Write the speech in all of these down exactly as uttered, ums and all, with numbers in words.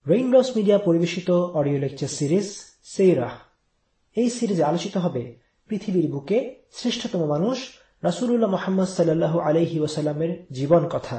Raindrops media পরিবেশিত audio lecture series সিরাহ। এই সিরিজে আলোচিত হবে পৃথিবীর বুকে শ্রেষ্ঠতম মানুষ রাসূলুল্লাহ মুহাম্মদ সাল্লাল্লাহু আলাইহি ওয়াসাল্লামের জীবন কথা।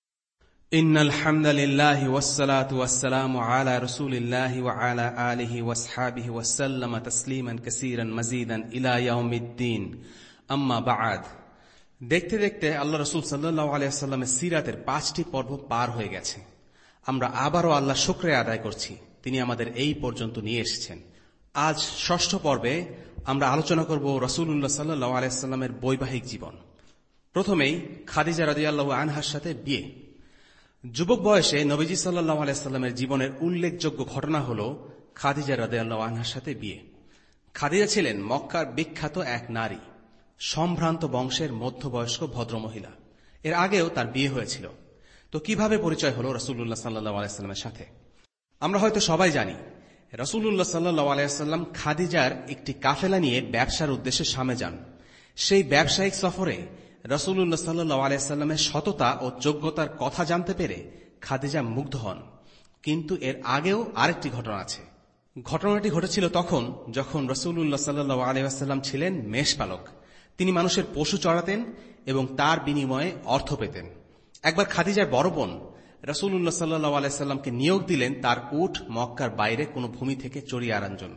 ইন্নাল হামদালিল্লাহি ওয়াসসালাতু ওয়াসসালামু আলা রাসূলিল্লাহি ওয়া আলা আলিহি ওয়াসহাবিহি ওয়াসাল্লাম তাসলিমান কাসীরান মাজিদান ইলা ইয়াউমিদ্দিন। আম্মা বা'দ। দেখতে দেখতে আল্লাহ রাসূল সাল্লাল্লাহু আলাইহি ওয়াসাল্লামের সিরাতের পাঁচটি পর্ব পার হয়ে গেছে। আমরা আবারও আল্লাহ শুকরিয়া আদায় করছি, তিনি আমাদের এই পর্যন্ত নিয়ে এসেছেন। আজ ষষ্ঠ পর্বে আমরা আলোচনা করব রাসূলুল্লাহ সাল্লাল্লাহু আলাইহি ওয়াসাল্লামের বৈবাহিক জীবন। প্রথমেই খাদিজা রাদিয়াল্লাহু আনহার সাথে বিয়ে। যুবক বয়সে নবীজি সাল্লাল্লাহু আলাইহি ওয়াসাল্লামের জীবনের উল্লেখযোগ্য ঘটনা হল খাদিজা রাদিয়াল্লাহু আনহার সাথে বিয়ে। খাদিজা ছিলেন মক্কার বিখ্যাত এক নারী, সম্ভ্রান্ত বংশের মধ্যবয়স্ক ভদ্রমহিলা। এর আগেও তার বিয়ে হয়েছিল। তো কিভাবে পরিচয় হলো রাসূলুল্লাহ সাল্লাল্লাহু আলাইহি ওয়াসাল্লামের সাথে? আমরা হয়তো সবাই জানি, রাসূলুল্লাহ সাল্লাল্লাহু আলাইহি ওয়াসাল্লাম খাদিজার একটি কাফেলা নিয়ে ব্যবসার উদ্দেশ্যে শামে যান। সেই ব্যবসায়িক সফরে রাসূলুল্লাহ সাল্লাল্লাহু আলাইহি ওয়াসাল্লামের সততা ও যোগ্যতার কথা জানতে পেরে খাদিজা মুগ্ধ হন। কিন্তু এর আগেও আরেকটি ঘটনা আছে। ঘটনাটি ঘটেছিল তখন যখন রাসূলুল্লাহ সাল্লাল্লাহু আলাইহি ওয়াসাল্লাম ছিলেন মেষপালক। তিনি মানুষের পশু চড়াতেন এবং তার বিনিময়ে অর্থ পেতেন। একবার খাদিজার বড় বোন রাসূলুল্লাহ সাল্লাল্লাহু আলাইহি ওয়াসাল্লামকে নিয়োগ দিলেন তার উট মক্কার বাইরে কোনো ভূমি থেকে চড়িয়ে আনার জন্য।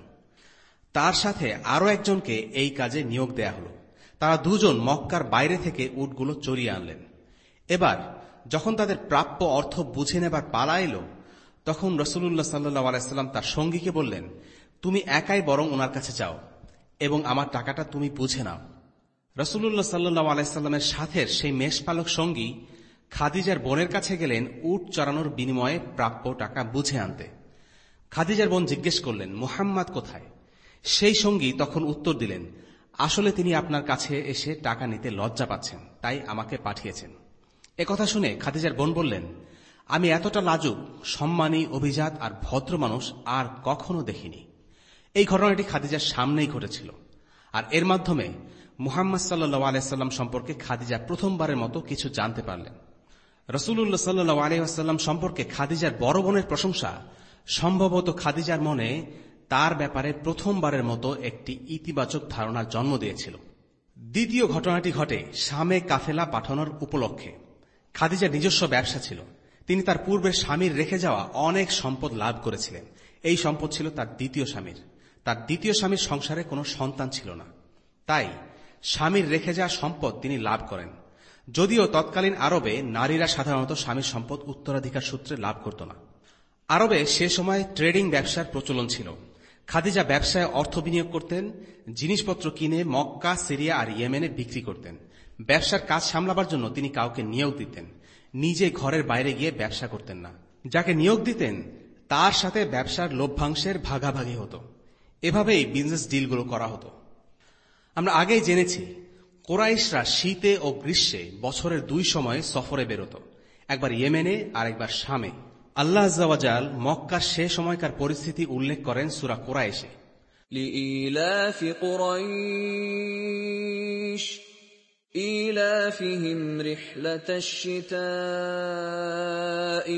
তার সাথে আরও একজনকে এই কাজে নিয়োগ দেয়া হল। তারা দুজন মক্কার বাইরে থেকে উটগুলো চড়িয়ে আনলেন। এবার যখন তাদের প্রাপ্য অর্থ বুঝে নেবার পালা এলো, তখন রাসূলুল্লাহ সাল্লাল্লাহু আলাইহি ওয়াসাল্লাম তার সঙ্গীকে বললেন, তুমি একাই বরং ওনার কাছে যাও এবং আমার টাকাটা তুমি বুঝে নাও। রাসূলুল্লাহ সাল্লাল্লাহু আলাইহি ওয়াসাল্লামের সাথে সেই মেষপালক সঙ্গী খাদিজার বোনের কাছে গেলেন উট চড়ানোর বিনিময়ে প্রাপ্য টাকা বুঝে আনতে। খাদিজার বোন জিজ্ঞেস করলেন, মুহাম্মদ কোথায়? সেই সঙ্গী তখন উত্তর দিলেন, আসলে তিনি আপনার কাছে এসে টাকা নিতে লজ্জা পাচ্ছেন, তাই আমাকে পাঠিয়েছেন। একথা শুনে খাদিজার বোন বললেন, আমি এতটা লাজুক, সম্মানী, অভিজাত আর ভদ্র মানুষ আর কখনো দেখিনি। এই ঘটনাটি খাদিজার সামনেই ঘটেছিল, আর এর মাধ্যমে মুহাম্মদ সাল্লাল্লাহু আলাইহি ওয়াসাল্লাম সম্পর্কে খাদিজা প্রথমবারের মতো কিছু জানতে পারলেন। রাসূলুল্লাহ সাল্লাল্লাহু আলাইহি ওয়াসাল্লাম সম্পর্কে খাদিজার বড় বোনের প্রশংসা সম্ভবত খাদিজার মনে তার ব্যাপারে প্রথমবারের মতো একটি ইতিবাচক ধারণার জন্ম দিয়েছিল। দ্বিতীয় ঘটনাটি ঘটে শামে কাফেলা পাঠানোর উপলক্ষে। খাদিজার নিজস্ব ব্যবসা ছিল। তিনি তার পূর্বের স্বামীর রেখে যাওয়া অনেক সম্পদ লাভ করেছিলেন। এই সম্পদ ছিল তার দ্বিতীয় স্বামীর। তার দ্বিতীয় স্বামীর সংসারে কোনো সন্তান ছিল না, তাই স্বামীর রেখে যাওয়া সম্পদ তিনি লাভ করেন। যদিও তৎকালীন আরবে নারীরা সাধারণত স্বামীর সম্পদ উত্তরাধিকার সূত্রে লাভ করত না। আরবে সে সময় ট্রেডিং ব্যবসার প্রচলন ছিল। খাদিজা ব্যবসায় অর্থ বিনিয়োগ করতেন, জিনিসপত্র কিনে মক্কা, সিরিয়া আর ইয়েমেনে বিক্রি করতেন। ব্যবসার কাজ সামলাবার জন্য তিনি কাউকে নিয়োগ দিতেন, নিজে ঘরের বাইরে গিয়ে ব্যবসা করতেন না। যাকে নিয়োগ দিতেন তার সাথে ব্যবসার লভ্যাংশের ভাগাভাগি হতো। এভাবেই বিজনেস ডিলগুলো করা হতো। আমরা আগেই জেনেছি, কুরাইশরা শীতে ও গ্রীষ্মে বছরের দুই সময়ে সফরে বেরোত, একবার ইয়েমেনে আর একবার শামে। আল্লাহ আযজা ওয়া জাল মক্কার সে সময়কার পরিস্থিতি উল্লেখ করেন সূরা কুরাইশে। লিইলাফি কুরাইশ ইলাফিহিম রিহলাতাশ শিতাই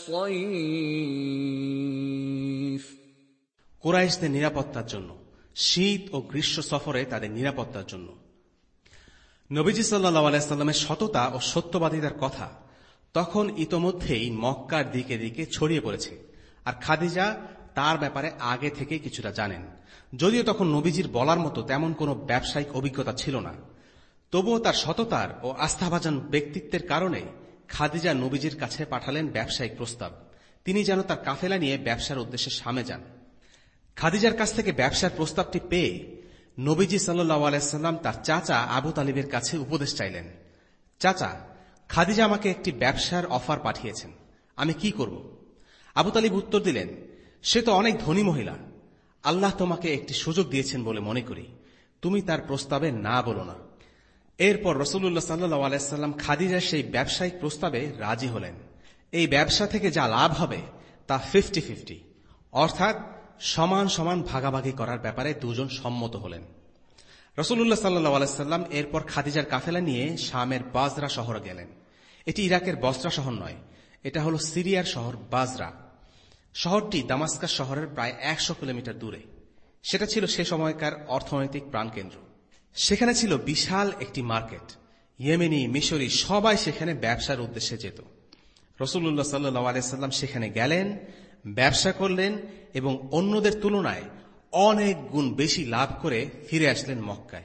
ওয়াস-সাইফ। কুরাইশদের নিরাপত্তার জন্য, শীত ও গ্রীষ্ম সফরে তাদের নিরাপত্তার জন্য। নবীজি সাল্লাল্লাহু আলাইহি ওয়াসাল্লামের সততা ও সত্যবাদিতার কথা তখন ইতোমধ্যেই মক্কার দিকে দিকে ছড়িয়ে পড়েছে, আর খাদিজা তার ব্যাপারে আগে থেকে কিছুটা জানেন। যদিও তখন নবীজির বলার মতো তেমন কোনো ব্যবসায়িক অভিজ্ঞতা ছিল না, তবুও তার সততার ও আস্থাভাজন ব্যক্তিত্বের কারণে খাদিজা নবীজির কাছে পাঠালেন ব্যবসায়িক প্রস্তাব। তিনি যেন তার কাফেলা নিয়ে ব্যবসার উদ্দেশ্যে শামে যান। খাদিজার কাছ থেকে ব্যবসার প্রস্তাবটি পেয়ে নবীজি সাল্লাল্লাহু আলাইহি ওয়াসাল্লাম তার চাচা আবু তালিবের কাছে উপদেশ চাইলেন। চাচা, খাদিজা আমাকে একটি ব্যবসার অফার পাঠিয়েছেন, আমি কি করব? আবু তালিব উত্তর দিলেন, সে তো অনেক ধনী মহিলা। আল্লাহ তোমাকে একটি সুযোগ দিয়েছেন বলে মনে করি, তুমি তার প্রস্তাবে না বলো না। এরপর রাসূলুল্লাহ সাল্লাল্লাহু আলাইহি ওয়াসাল্লাম খাদিজার সেই ব্যবসায়িক প্রস্তাবে রাজি হলেন। এই ব্যবসা থেকে যা লাভ হবে তা ফিফটি ফিফটি, অর্থাৎ সমান সমান ভাগাভাগি করার ব্যাপারে দুজন সম্মত হলেন। রাসূলুল্লাহ সাল্লাল্লাহু আলাইহি ওয়াসাল্লাম এরপর খাদিজার কাফেলা নিয়ে শামের বাজরা শহরে গেলেন। এটি ইরাকের বসরা শহর নয়, এটা হল সিরিয়ার শহর বাজরা। শহরটি দামাস্কাস শহরের প্রায় একশো কিলোমিটার দূরে। সেটা ছিল সে সময়কার অর্থনৈতিক প্রাণকেন্দ্র। সেখানে ছিল বিশাল একটি মার্কেট। ইয়েমেনি, মিশরি সবাই সেখানে ব্যবসার উদ্দেশ্যে যেত। রাসূলুল্লাহ সাল্লাল্লাহু আলাইহি সাল্লাম সেখানে গেলেন, ব্যবসা করলেন এবং অন্যদের তুলনায় অনেক গুণ বেশি লাভ করে ফিরে আসলেন মক্কায়।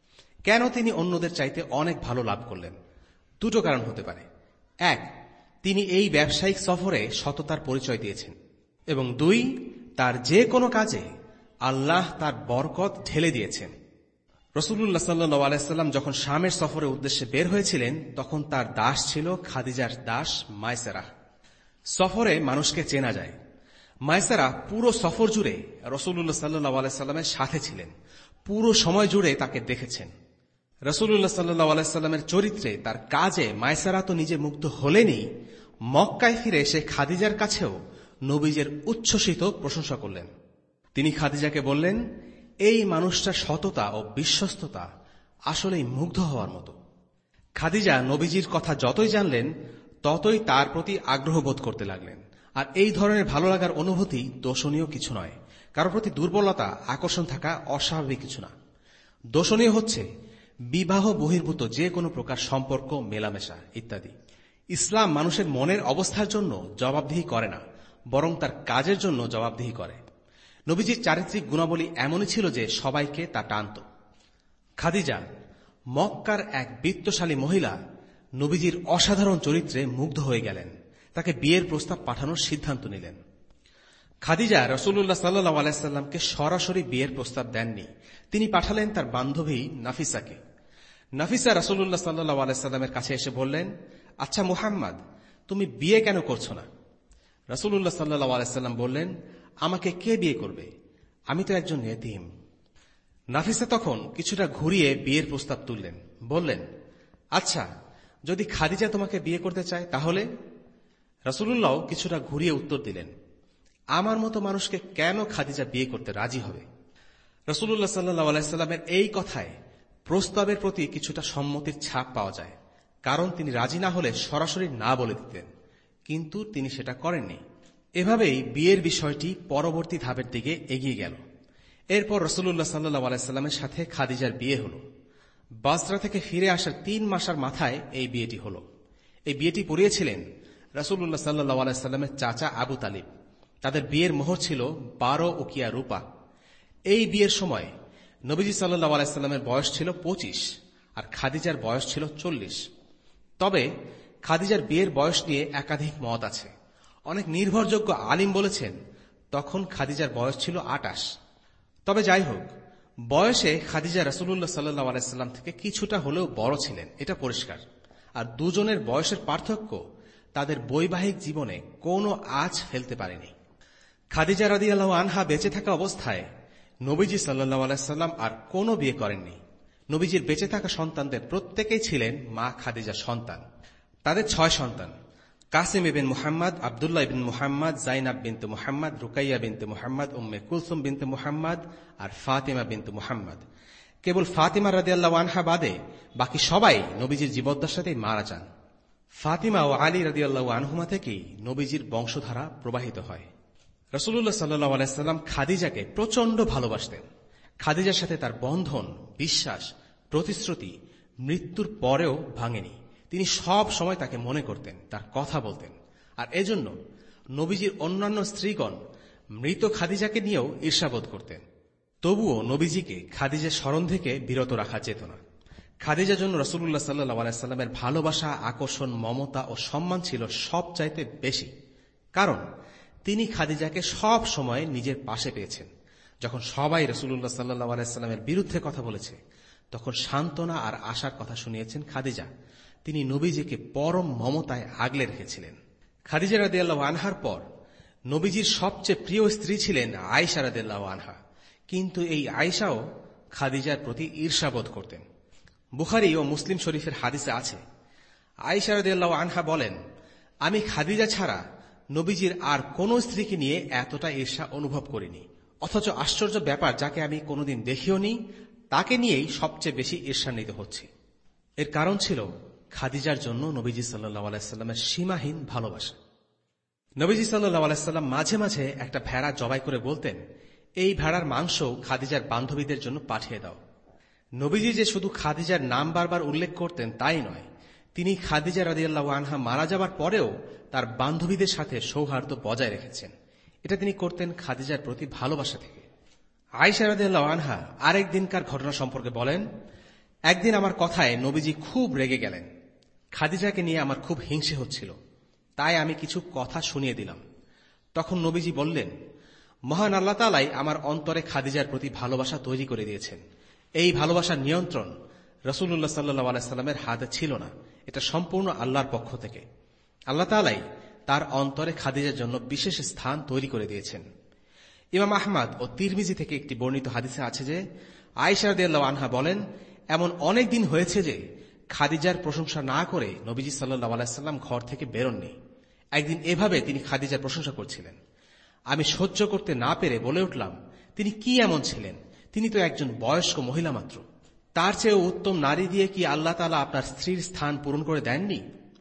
কেন তিনি অন্যদের চাইতে অনেক ভালো লাভ করলেন? দুটো কারণ হতে পারে। এক, তিনি এই ব্যবসায়িক সফরে সততার পরিচয় দিয়েছেন, এবং দুই, তার যে কোনো কাজে আল্লাহ তার বরকত ঢেলে দিয়েছেন। রাসূলুল্লাহ সাল্লাল্লাহু আলাইহি সাল্লাম যখন শামের সফরের উদ্দেশ্যে বের হয়েছিলেন, তখন তার দাস ছিল খাদিজার দাস মায়সারা। সফরে মানুষকে চেনা যায়। মায়সারা পুরো সফর জুড়ে রাসূলুল্লাহ সাল্লাল্লাহু আলাইহি সাল্লামের সাথে ছিলেন, পুরো সময় জুড়ে তাকে দেখেছেন। রাসূলুল্লাহ সাল্লাল্লাহু আলাইহি সাল্লামের চরিত্রে, তার কাজে মায়সারা তো নিজে মুগ্ধ হলেনই, মক্কায় ফিরে সে খাদিজার কাছেও নবীজের উচ্ছ্বসিত প্রশংসা করলেন। তিনি খাদিজাকে বললেন, এই মানুষটার সততা ও বিশ্বস্ততা আসলেই মুগ্ধ হওয়ার মতো। খাদিজা নবীজির কথা যতই জানলেন, ততই তার প্রতি আগ্রহ বোধ করতে লাগলেন। আর এই ধরনের ভালো লাগার অনুভূতি দোষণীয় কিছু নয়। কারোর প্রতি দুর্বলতা, আকর্ষণ থাকা অস্বাভাবিক কিছু না। দোষণীয় হচ্ছে বিবাহ বহির্ভূত যে কোনো প্রকার সম্পর্ক, মেলামেশা ইত্যাদি। ইসলাম মানুষের মনের অবস্থার জন্য জবাবদিহি করে না, বরং তার কাজের জন্য জবাবদিহি করে। নবীজির চারিত্রিক গুণাবলী এমনই ছিল যে সবাইকে তা টানত। খাদিজা, মক্কার এক বিত্তশালী মহিলা, নবীজির অসাধারণ চরিত্রে মুগ্ধ হয়ে গেলেন। তাকে বিয়ের প্রস্তাব পাঠানোর সিদ্ধান্ত নিলেন। খাদিজা রাসূলুল্লাহ সাল্লাল্লাহু আলাইহি সাল্লামকে সরাসরি বিয়ের প্রস্তাব দেননি। তিনি পাঠালেন তার বান্ধবী নাফিসাকে। নাফিসা রাসূলুল্লাহ সাল্লাল্লাহু আলাইহি সাল্লামের কাছে এসে বললেন, আচ্ছা মুহাম্মদ, তুমি বিয়ে কেন করছো না? রাসূলুল্লাহ সাল্লাল্লাহু আলাইহি সাল্লাম বললেন, আমাকে কে বিয়ে করবে? আমি তো একজন ইয়েতীম। নাফিসা তখন কিছুটা ঘুরিয়ে বিয়ের প্রস্তাব তুললেন, বললেন, আচ্ছা, যদি খাদিজা তোমাকে বিয়ে করতে চায় তাহলে? রাসূলুল্লাহ কিছুটা ঘুরিয়ে উত্তর দিলেন, আমার মতো মানুষকে কেন খাদিজা বিয়ে করতে রাজি হবে? রাসূলুল্লাহ সাল্লাল্লাহু আলাইহি সাল্লামের এই কথায় প্রস্তাবের প্রতি কিছুটা সম্মতির ছাপ পাওয়া যায়, কারণ তিনি রাজি না হলে সরাসরি না বলে দিতেন, কিন্তু তিনি সেটা করেননি। এভাবেই বিয়ের বিষয়টি পরবর্তী ধাপের দিকে এগিয়ে গেল। এরপর রাসূলুল্লাহ সাল্লাল্লাহু আলাইহি সাল্লামের সাথে খাদিজার বিয়ে হল। বাসরা থেকে ফিরে আসার তিন মাসের মাথায় এই বিয়েটি হল। এই বিয়েটি পড়িয়েছিলেন রাসূলুল্লাহ সাল্লাল্লাহু আলাইহি সাল্লামের চাচা আবু তালিব। তাদের বিয়ের মোহর ছিল বারো উকিয়া রূপা। এই বিয়ের সময় নবীজি সাল্লাল্লাহু আলাইহি সাল্লামের বয়স ছিল পঁচিশ আর খাদিজার বয়স ছিল চল্লিশ। তবে খাদিজার বিয়ের বয়স নিয়ে একাধিক মত আছে। অনেক নির্ভরযোগ্য আলিম বলেছেন তখন খাদিজার বয়স ছিল আটাশ। তবে যাই হোক, বয়সে খাদিজা রাসূলুল্লাহ সাল্লাল্লাহু আলাইহি সাল্লাম থেকে কিছুটা হলেও বড় ছিলেন, এটা পরিষ্কার। আর দুজনের বয়সের পার্থক্য তাদের বৈবাহিক জীবনে কোনো আঁচ ফেলতে পারেনি। খাদিজা রাদিয়াল্লাহু আনহা বেঁচে থাকা অবস্থায় নবীজি সাল্লাল্লাহু আলাইহি সাল্লাম আর কোনো বিয়ে করেননি। নবীজির বেঁচে থাকা সন্তানদের প্রত্যেকেই ছিলেন মা খাদিজার সন্তান। তাদের ছয় সন্তান: কাসিম ইবিন মুহাম্মদ, আব্দুল্লাহ ইবিন মুহাম্মদ, জাইনাব বিনতে মুহাম্মদ, রুকাইয়া বিনতে মুহাম্মদ, উম্মে কুলসুম বিনতে মুহাম্মদ আর ফাতিমা বিনতে মুহাম্মদ। কেবল ফাতিমা রাদিয়াল্লাহু আনহা বাদে বাকি সবাই নবীজির জীবদ্দশাতেই মারা যান। ফাতিমা ও আলী রাদিয়াল্লাহু আনহুমা থেকেই নবীজির বংশধারা প্রবাহিত হয়। রাসূলুল্লাহ সাল্লাল্লাহু আলাইহি সাল্লাম খাদিজাকে প্রচন্ড ভালোবাসতেন। খাদিজার সাথে তার বন্ধন, বিশ্বাস, প্রতিশ্রুতি মৃত্যুর পরেও ভাঙেনি। তিনি সব সময় তাকে মনে করতেন, তার কথা বলতেন। আর এজন্য নবীজির অন্যান্য স্ত্রীগণ মৃত খাদিজাকে নিয়েও ঈর্ষাবোধ করতেন। তবুও নবীজিকে খাদিজার স্মরণ থেকে বিরত রাখা যেত না। খাদিজার জন্য রাসূলুল্লাহ সাল্লাল্লাহু আলাইহি সাল্লামের ভালোবাসা, আকর্ষণ, মমতা ও সম্মান ছিল সবচাইতে বেশি। কারণ তিনি খাদিজাকে সব সময় নিজের পাশে পেয়েছেন। যখন সবাই রাসূলুল্লাহ সাল্লাল্লাহু আলাইহি সাল্লামের বিরুদ্ধে কথা বলেছে, তখন সান্ত্বনা আর আশার কথা শুনিয়েছেন খাদিজা। তিনি নবীজিকে পরম মমতায় আগলে রেখেছিলেন। খাদিজা রাদিয়াল্লাহু আনহার পর নবীজির সবচেয়ে প্রিয় স্ত্রী ছিলেন আয়েশা রাদিয়াল্লাহু আনহা। কিন্তু এই আয়েশাও খাদিজার প্রতি ঈর্ষাবোধ করতেন। বুখারী ও মুসলিম শরীফের হাদিসে আছে, আয়েশা রাদিয়াল্লাহু আনহা বলেন, আমি খাদিজা ছাড়া নবীজির আর কোন স্ত্রীকে নিয়ে এতটা ঈর্ষা অনুভব করিনি। অথচ আশ্চর্য ব্যাপার, যাকে আমি কোনোদিন দেখিও নি, তাকে নিয়েই সবচেয়ে বেশি ঈর্ষান্বিত হচ্ছি। এর কারণ ছিল খাদিজার জন্য নবীজি সাল্লাল্লাহু আলাইহি সাল্লামের সীমাহীন ভালোবাসা। নবীজি সাল্লাল্লাহু আলাইহি সাল্লাম মাঝে মাঝে একটা ভেড়া জবাই করে বলতেন, এই ভেড়ার মাংস খাদিজার বান্ধবীদের জন্য পাঠিয়ে দাও। নবীজি যে শুধু খাদিজার নাম বারবার উল্লেখ করতেন তাই নয়, তিনি খাদিজা রাদিয়াল্লাহু আনহা মারা যাবার পরেও তার বান্ধবীদের সাথে সৌহার্দ্য বজায় রেখেছেন। এটা তিনি করতেন খাদিজার প্রতি ভালোবাসা থেকে। আয়েশা রাদিয়াল্লাহু আনহা আরেক দিনকার ঘটনা সম্পর্কে বলেন, একদিন আমার কথায় নবীজি খুব রেগে গেলেন। খাদিজাকে নিয়ে আমার খুব হিংসে হচ্ছিল, তাই আমি কিছু কথা শুনিয়ে দিলাম। তখন নবীজি বললেন, মহান আল্লাহ তাআলাই আমার অন্তরে খাদিজার প্রতি ভালোবাসা তৈরি করে দিয়েছেন। এই ভালোবাসার নিয়ন্ত্রণ রাসূলুল্লাহ সাল্লাল্লাহু আলাইহি সাল্লামের হাতে ছিল না, এটা সম্পূর্ণ আল্লাহর পক্ষ থেকে। আল্লাহ তাআলাই তার অন্তরে খাদিজার জন্য বিশেষ স্থান তৈরি করে দিয়েছেন। ইমাম আহমদ ও তিরমিজি থেকে একটি বর্ণিত হাদিসে আছে যে, আয়েশা রাদিয়াল্লাহু আনহা বলেন, এমন অনেক দিন হয়েছে যে খাদিজার প্রশংসা না করে নবীজি সাল্লাল্লাহু আলাইহি সাল্লাম ঘর থেকে বেরোননি। একদিন এভাবে তিনি খাদিজার প্রশংসা করছিলেন। আমি সহ্য করতে না পেরে বলে উঠলাম, তিনি কি এমন ছিলেন? তিনি তো একজন বয়স্ক মহিলা মাত্র। তার চেয়েও উত্তম নারী দিয়ে কি আল্লাহ তাআলা আপনার স্ত্রীর স্থান পূরণ করে দেননি?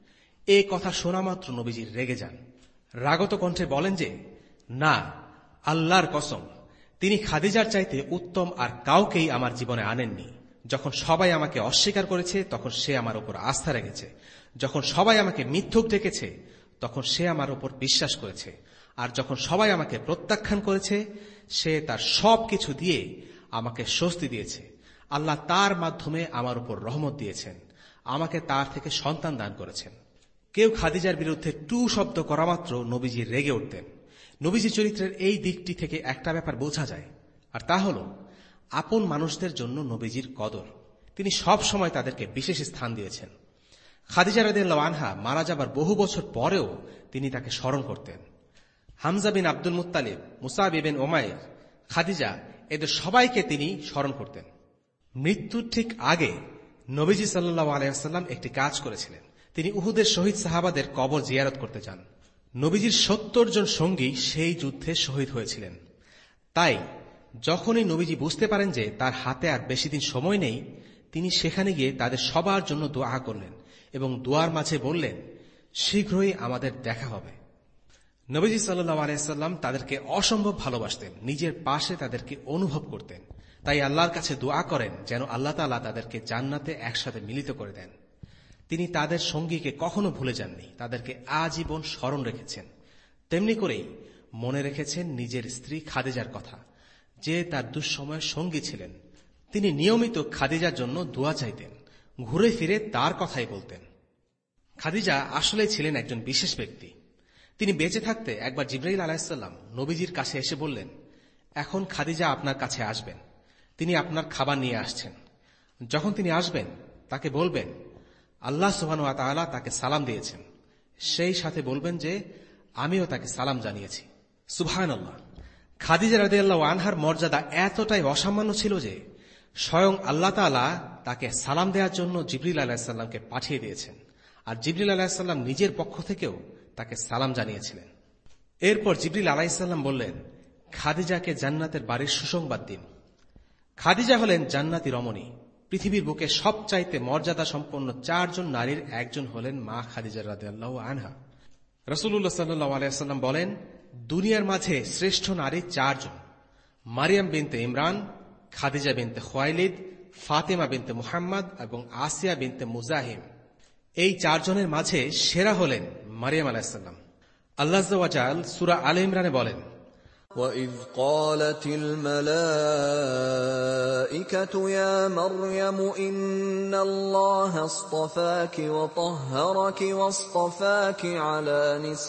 এ কথা শোনা মাত্র নবীজি রেগে যান। রাগত কণ্ঠে বলেন যে, না, আল্লাহর কসম, তিনি খাদিজার চাইতে উত্তম আর কাউকেই আমার জীবনে আনেননি। যখন সবাই আমাকে অস্বীকার করেছে তখন সে আমার উপর আস্থা রেখেছে, যখন সবাই আমাকে মিথ্যুক ডেকেছে তখন সে আমার উপর বিশ্বাস করেছে, আর যখন সবাই আমাকে প্রত্যাখ্যান করেছে সে তার সবকিছু দিয়ে আমাকে স্বস্তি দিয়েছে। আল্লাহ তার মাধ্যমে আমার উপর রহমত দিয়েছেন, আমাকে তার থেকে সন্তান দান করেছেন। কেউ খাদিজার বিরুদ্ধে টু শব্দ করা মাত্র নবীজি রেগে উঠতেন। নবীজি চরিত্রের এই দিকটি থেকে একটা ব্যাপার বোঝা যায়, আর তা হল আপন মানুষদের জন্য নবীজির কদর। তিনি সব সময় তাদেরকে বিশেষ স্থান দিয়েছেন। খাদিজা রাদিয়াল্লাহু আনহা মারা যাবার বহু বছর পরেও তিনি তাকে স্মরণ করতেন। Hamza bin Abdul Muttalib, Musab ibn Umair, Khadija, এদের সবাইকে তিনি স্মরণ করতেন। মৃত্যুর ঠিক আগে নবীজি সাল্লাল্লাহু আলাইহি ওয়াসাল্লাম একটি কাজ করেছিলেন। তিনি উহুদের শহীদ সাহাবাদের কবর জিয়ারত করতে যান। নবীজির সত্তর জন সঙ্গী সেই যুদ্ধে শহীদ হয়েছিলেন। তাই যখনই নবীজি বুঝতে পারেন যে তার হাতে আর বেশি দিন সময় নেই, তিনি সেখানে গিয়ে তাদের সবার জন্য দোয়া করলেন এবং দোয়ার মাঝে বললেন, শীঘ্রই আমাদের দেখা হবে। নবীজি সাল্লাল্লাহু আলাইহি ওয়াসাল্লাম তাদেরকে অসম্ভব ভালোবাসতেন, নিজের পাশে তাদেরকে অনুভব করতেন। তাই আল্লাহর কাছে দোয়া করেন যেন আল্লাহ তাআলা তাদেরকে জান্নাতে একসাথে মিলিত করে দেন। তিনি তাদের সঙ্গীকে কখনো ভুলে যাননি, তাদেরকে আজীবন স্মরণ রেখেছেন। তেমনি করেই মনে রেখেছেন নিজের স্ত্রী খাদিজার কথা, যে তার দুঃসময়ের সঙ্গী ছিলেন। তিনি নিয়মিত খাদিজার জন্য দোয়া চাইতেন, ঘুরে ফিরে তার কথাই বলতেন। খাদিজা আসলে ছিলেন একজন বিশেষ ব্যক্তি। তিনি বেঁচে থাকতে একবার জিবরাইল আলাইহিস সালাম নবীজির কাছে এসে বললেন, এখন খাদিজা আপনার কাছে আসবেন, তিনি আপনার খাবার নিয়ে আসছেন। যখন তিনি আসবেন তাকে বলবেন, আল্লাহ সুবহানাহু ওয়া তাআলা তাকে সালাম দিয়েছেন। সেই সাথে বলবেন যে আমিও তাকে সালাম জানিয়েছি। সুবহানাল্লাহ। খাদিজা রাদিয়াল্লাহু আনহার মর্যাদা এতটাই অসামান্য ছিল যে স্বয়ং আল্লাহ তাআলা তাকে সালাম দেওয়ার জন্য জিবরিল আলাইহিস সালামকে পাঠিয়ে দিয়েছেন, আর জিবরিল আলাইহিস সালাম নিজের পক্ষ থেকেও তাকে সালাম জানিয়েছিলেন। এরপর জিবরিল আলাইহিস সালাম বললেন, খাদিজাকে জান্নাতের বাড়ির সুসংবাদ দিন। খাদিজা হলেন জান্নাতি রমণী। পৃথিবীর বুকে সবচাইতে মর্যাদা সম্পন্ন চারজন নারীর একজন হলেন মা খাদিজা রাদিয়াল্লাহু আনহা। রাসূলুল্লাহ সাল্লাল্লাহু আলাইহি ওয়াসাল্লাম বলেন, দুনিয়ার মাঝে শ্রেষ্ঠ নারী চারজন: মারিয়াম বিনতে ইমরান, খাদিজা বিনতে খুয়াইলিদ, ফাতেমা বিনতে মুহাম্মদ এবং আসিয়া বিনতে মুজাহিম। এই চারজনের মাঝে সেরা হলেন মারিয়াম আলাইহিস সালাম। আল্লাহ আযজা ওয়া জাল সূরা আলে ইমরানে বলেন, وَإِذْ قَالَتِ الْمَلَائِكَةُ يَا مَرْيَمُ إِنَّ اللَّهَ اصْطَفَاكِ وَطَهَّرَكِ وَاصْطَفَاكِ عَلَى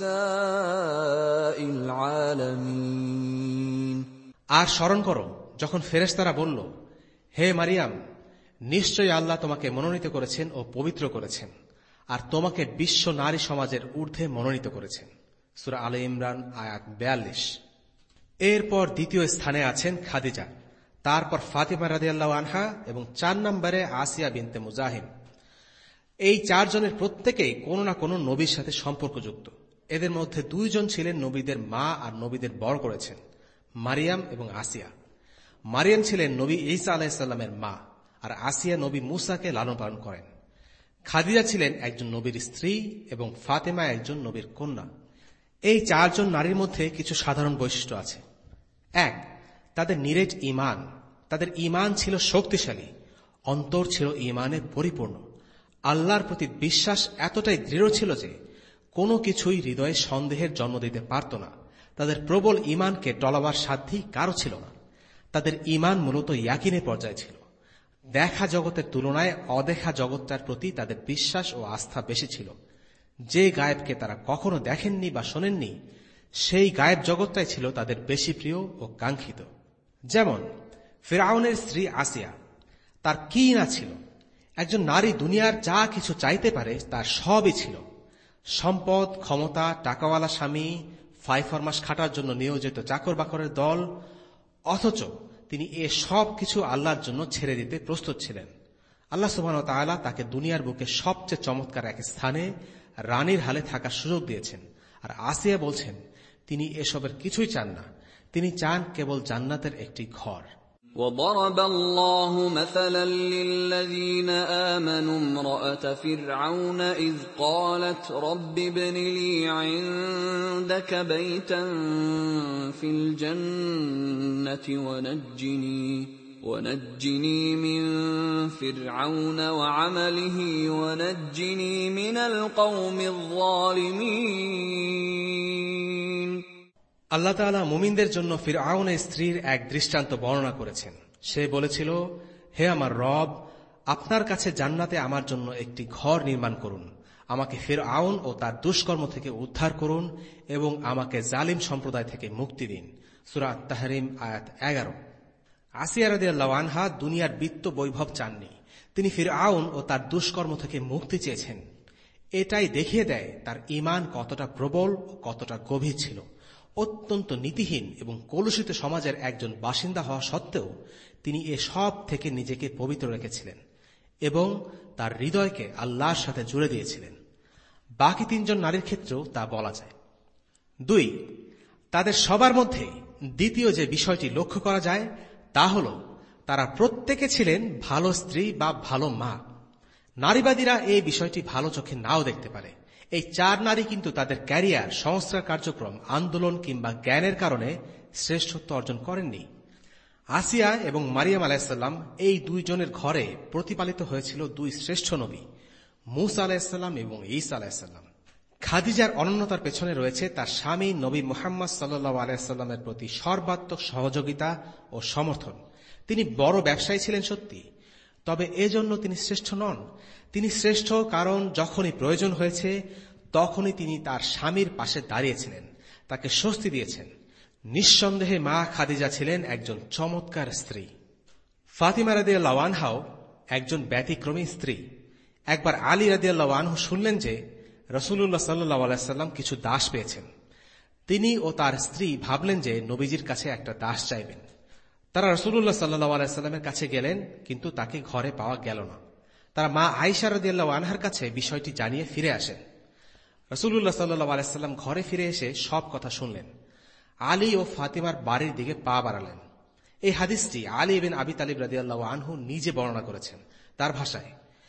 نِسَاءِ الْعَالَمِينَ। আর স্মরণ করো যখন ফেরেশতারা বলল, হে মারিয়াম, নিশ্চয়ই আল্লাহ তোমাকে মনোনীত করেছেন ও পবিত্র করেছেন, আর তোমাকে বিশ্ব নারী সমাজের ঊর্ধ্বে মনোনীত করেছেন। সূরা আলে ইমরান আয়াত বিয়াল্লিশ। এরপর দ্বিতীয় স্থানে আছেন খাদিজা, তারপর ফাতিমা রাদিয়াল্লাহু আনহা এবং চার নম্বরে আসিয়া বিনতে মুজাহিম। এই চারজনের প্রত্যেকেই কোনো না কোনো নবীর সাথে সম্পর্কযুক্ত। এদের মধ্যে দুইজন ছিলেন নবীদের মা আর নবীদের বড় করেছেন, মারিয়াম এবং আসিয়া। মারিয়াম ছিলেন নবী ঈসা আলাইহিস সালামের মা, আর আসিয়া নবী মুসাকে লালন পালন করেন। খাদিজা ছিলেন একজন নবীর স্ত্রী এবং ফাতেমা একজন নবীর কন্যা। এই চারজন নারীর মধ্যে কিছু সাধারণ বৈশিষ্ট্য আছে। এক, তাদের নিরেট ঈমান। তাদের ঈমান ছিল শক্তিশালী, অন্তর ছিল ঈমানে পরিপূর্ণ। আল্লাহর প্রতি বিশ্বাস এতটাই দৃঢ় ছিল যে কোনো কিছুই হৃদয়ে সন্দেহের জন্ম দিতে পারত না। তাদের প্রবল ঈমানকে টলাবার সাধ্যই কারো ছিল না। তাদের ঈমান মূলত ইয়াকিনের পর্যায়ে ছিল। দেখা জগতের তুলনায় অদেখা জগৎটার প্রতি তাদের বিশ্বাস ও আস্থা বেশি ছিল। যে গায়েবকে তারা কখনো দেখেননি বা শোনেননি, সেই গায়েব জগৎটাই ছিল তাদের বেশি প্রিয় ও কাঙ্ক্ষিত। যেমন ফিরআউনের স্ত্রী আসিয়া, তার কি না ছিল! একজন নারী দুনিয়ার যা কিছু চাইতে পারে তার সবই ছিল। সম্পদ, ক্ষমতা, টাকাওয়ালা স্বামী, ফাইফরমাস খাটার জন্য নিয়োজিত চাকর বাকরের দল, অথচ তিনি এ সব কিছু আল্লাহর জন্য ছেড়ে দিতে প্রস্তুত ছিলেন। আল্লাহ সুবহানাহু ওয়া তাআলা তাকে দুনিয়ার বুকে সবচেয়ে চমৎকার এক স্থানে রানীর হালে থাকার সুযোগ দিয়েছেন। আর আসিয়া বলছেন তিনি এসবের কিছুই চান না, তিনি চান কেবল জান্নাতের একটি ঘর। وضرب الله مثلا للذين آمنوا امرأة فرعون إذ قالت رب ابن لي عندك بيتا في الجنة ونجني ونجني من فرعون وعمله ونجني من القوم الظالمين। আল্লাহ তাআলা মুমিনদের জন্য ফিরআউনের স্ত্রীর এক দৃষ্টান্ত বর্ণনা করেছেন। সে বলেছিল, হে আমার রব, আপনার কাছে জান্নাতে আমার জন্য একটি ঘর নির্মাণ করুন, আমাকে ফিরআউন ও তার দুষ্কর্ম থেকে উদ্ধার করুন এবং আমাকে জালিম সম্প্রদায় থেকে মুক্তি দিন। সূরা আত-তাহরিম আয়াত এগারো। আসিয়া রাদিয়াল্লাহু আনহা দুনিয়ার বিত্ত বৈভব চাননি, তিনি ফিরআউন ও তার দুষ্কর্ম থেকে মুক্তি চেয়েছেন। এটাই দেখিয়ে দেয় তার ঈমান কতটা প্রবল ও কতটা গভীর ছিল। অত্যন্ত নীতিহীন এবং কলুষিত সমাজের একজন বাসিন্দা হওয়া সত্ত্বেও তিনি এ সব থেকে নিজেকে পবিত্র রেখেছিলেন এবং তার হৃদয়কে আল্লাহর সাথে জুড়ে দিয়েছিলেন। বাকি তিনজন নারীর ক্ষেত্রেও তা বলা যায়। দুই, তাদের সবার মধ্যে দ্বিতীয় যে বিষয়টি লক্ষ্য করা যায় তা হল তারা প্রত্যেকে ছিলেন ভালো স্ত্রী বা ভালো মা। নারীবাদীরা এই বিষয়টি ভালো চোখে নাও দেখতে পারে। এই চার নারী কিন্তু তাদের ক্যারিয়ার, সংস্কার কার্যক্রম, আন্দোলন কিংবা জ্ঞানের কারণে শ্রেষ্ঠত্ব অর্জন করেননি। আসিয়া এবং মারিয়াম আলাইহিসসালাম এই দুইজনের ঘরে প্রতিপালিত হয়েছিল দুই শ্রেষ্ঠ নবী, মূসা আলাইহিসসালাম এবং ঈসা আলাইহিসসালাম। খাদিজার অনন্যতার পেছনে রয়েছে তার স্বামী নবী মুহাম্মদ সাল্লাল্লাহু আলাইহি ওয়াসাল্লামের প্রতি সর্বাত্মক সহযোগিতা ও সমর্থন। তিনি বড় ব্যবসায়ী ছিলেন সত্যি, তবে এজন্য তিনি শ্রেষ্ঠ নন। তিনি শ্রেষ্ঠ কারণ যখনই প্রয়োজন হয়েছে তখনই তিনি তার স্বামীর পাশে দাঁড়িয়েছিলেন, তাকে স্বস্তি দিয়েছেন। নিঃসন্দেহে মা খাদিজা ছিলেন একজন চমৎকার স্ত্রী। ফাতিমা রাদিয়াল্লাহু আনহাও একজন ব্যতিক্রমী স্ত্রী। একবার আলী রাদিয়াল্লাহু আনহু শুনলেন যে রাসূলুল্লাহ সাল্লাল্লাহু আলাইহি ওয়াসাল্লাম কিছু দাস পেয়েছেন। তিনি ও তার স্ত্রী ভাবলেন যে নবীজির কাছে একটা দাস চাইবেন। তারা রাসূলুল্লাহ সাল্লাল্লাহু আলাইহি ওয়াসাল্লামের কাছে গেলেন, কিন্তু তাকে ঘরে পাওয়া গেল না। তারা মা আয়েশা রাদিয়াল্লাহু আনহার কাছে বিষয়টি জানিয়ে ফিরে আসেন। রাসূলুল্লাহ সাল্লাল্লাহু আলাইহি ওয়াসাল্লাম ঘরে ফিরে এসে সব কথা শুনলেন। আলী ও ফাতিমার বাড়ির দিকে পা বাড়ালেন। এই হাদিসটি আলী ইবনে আবি তালিব রাদিয়াল্লাহু আনহু নিজে বর্ণনা করেছেন। তার ভাষায়,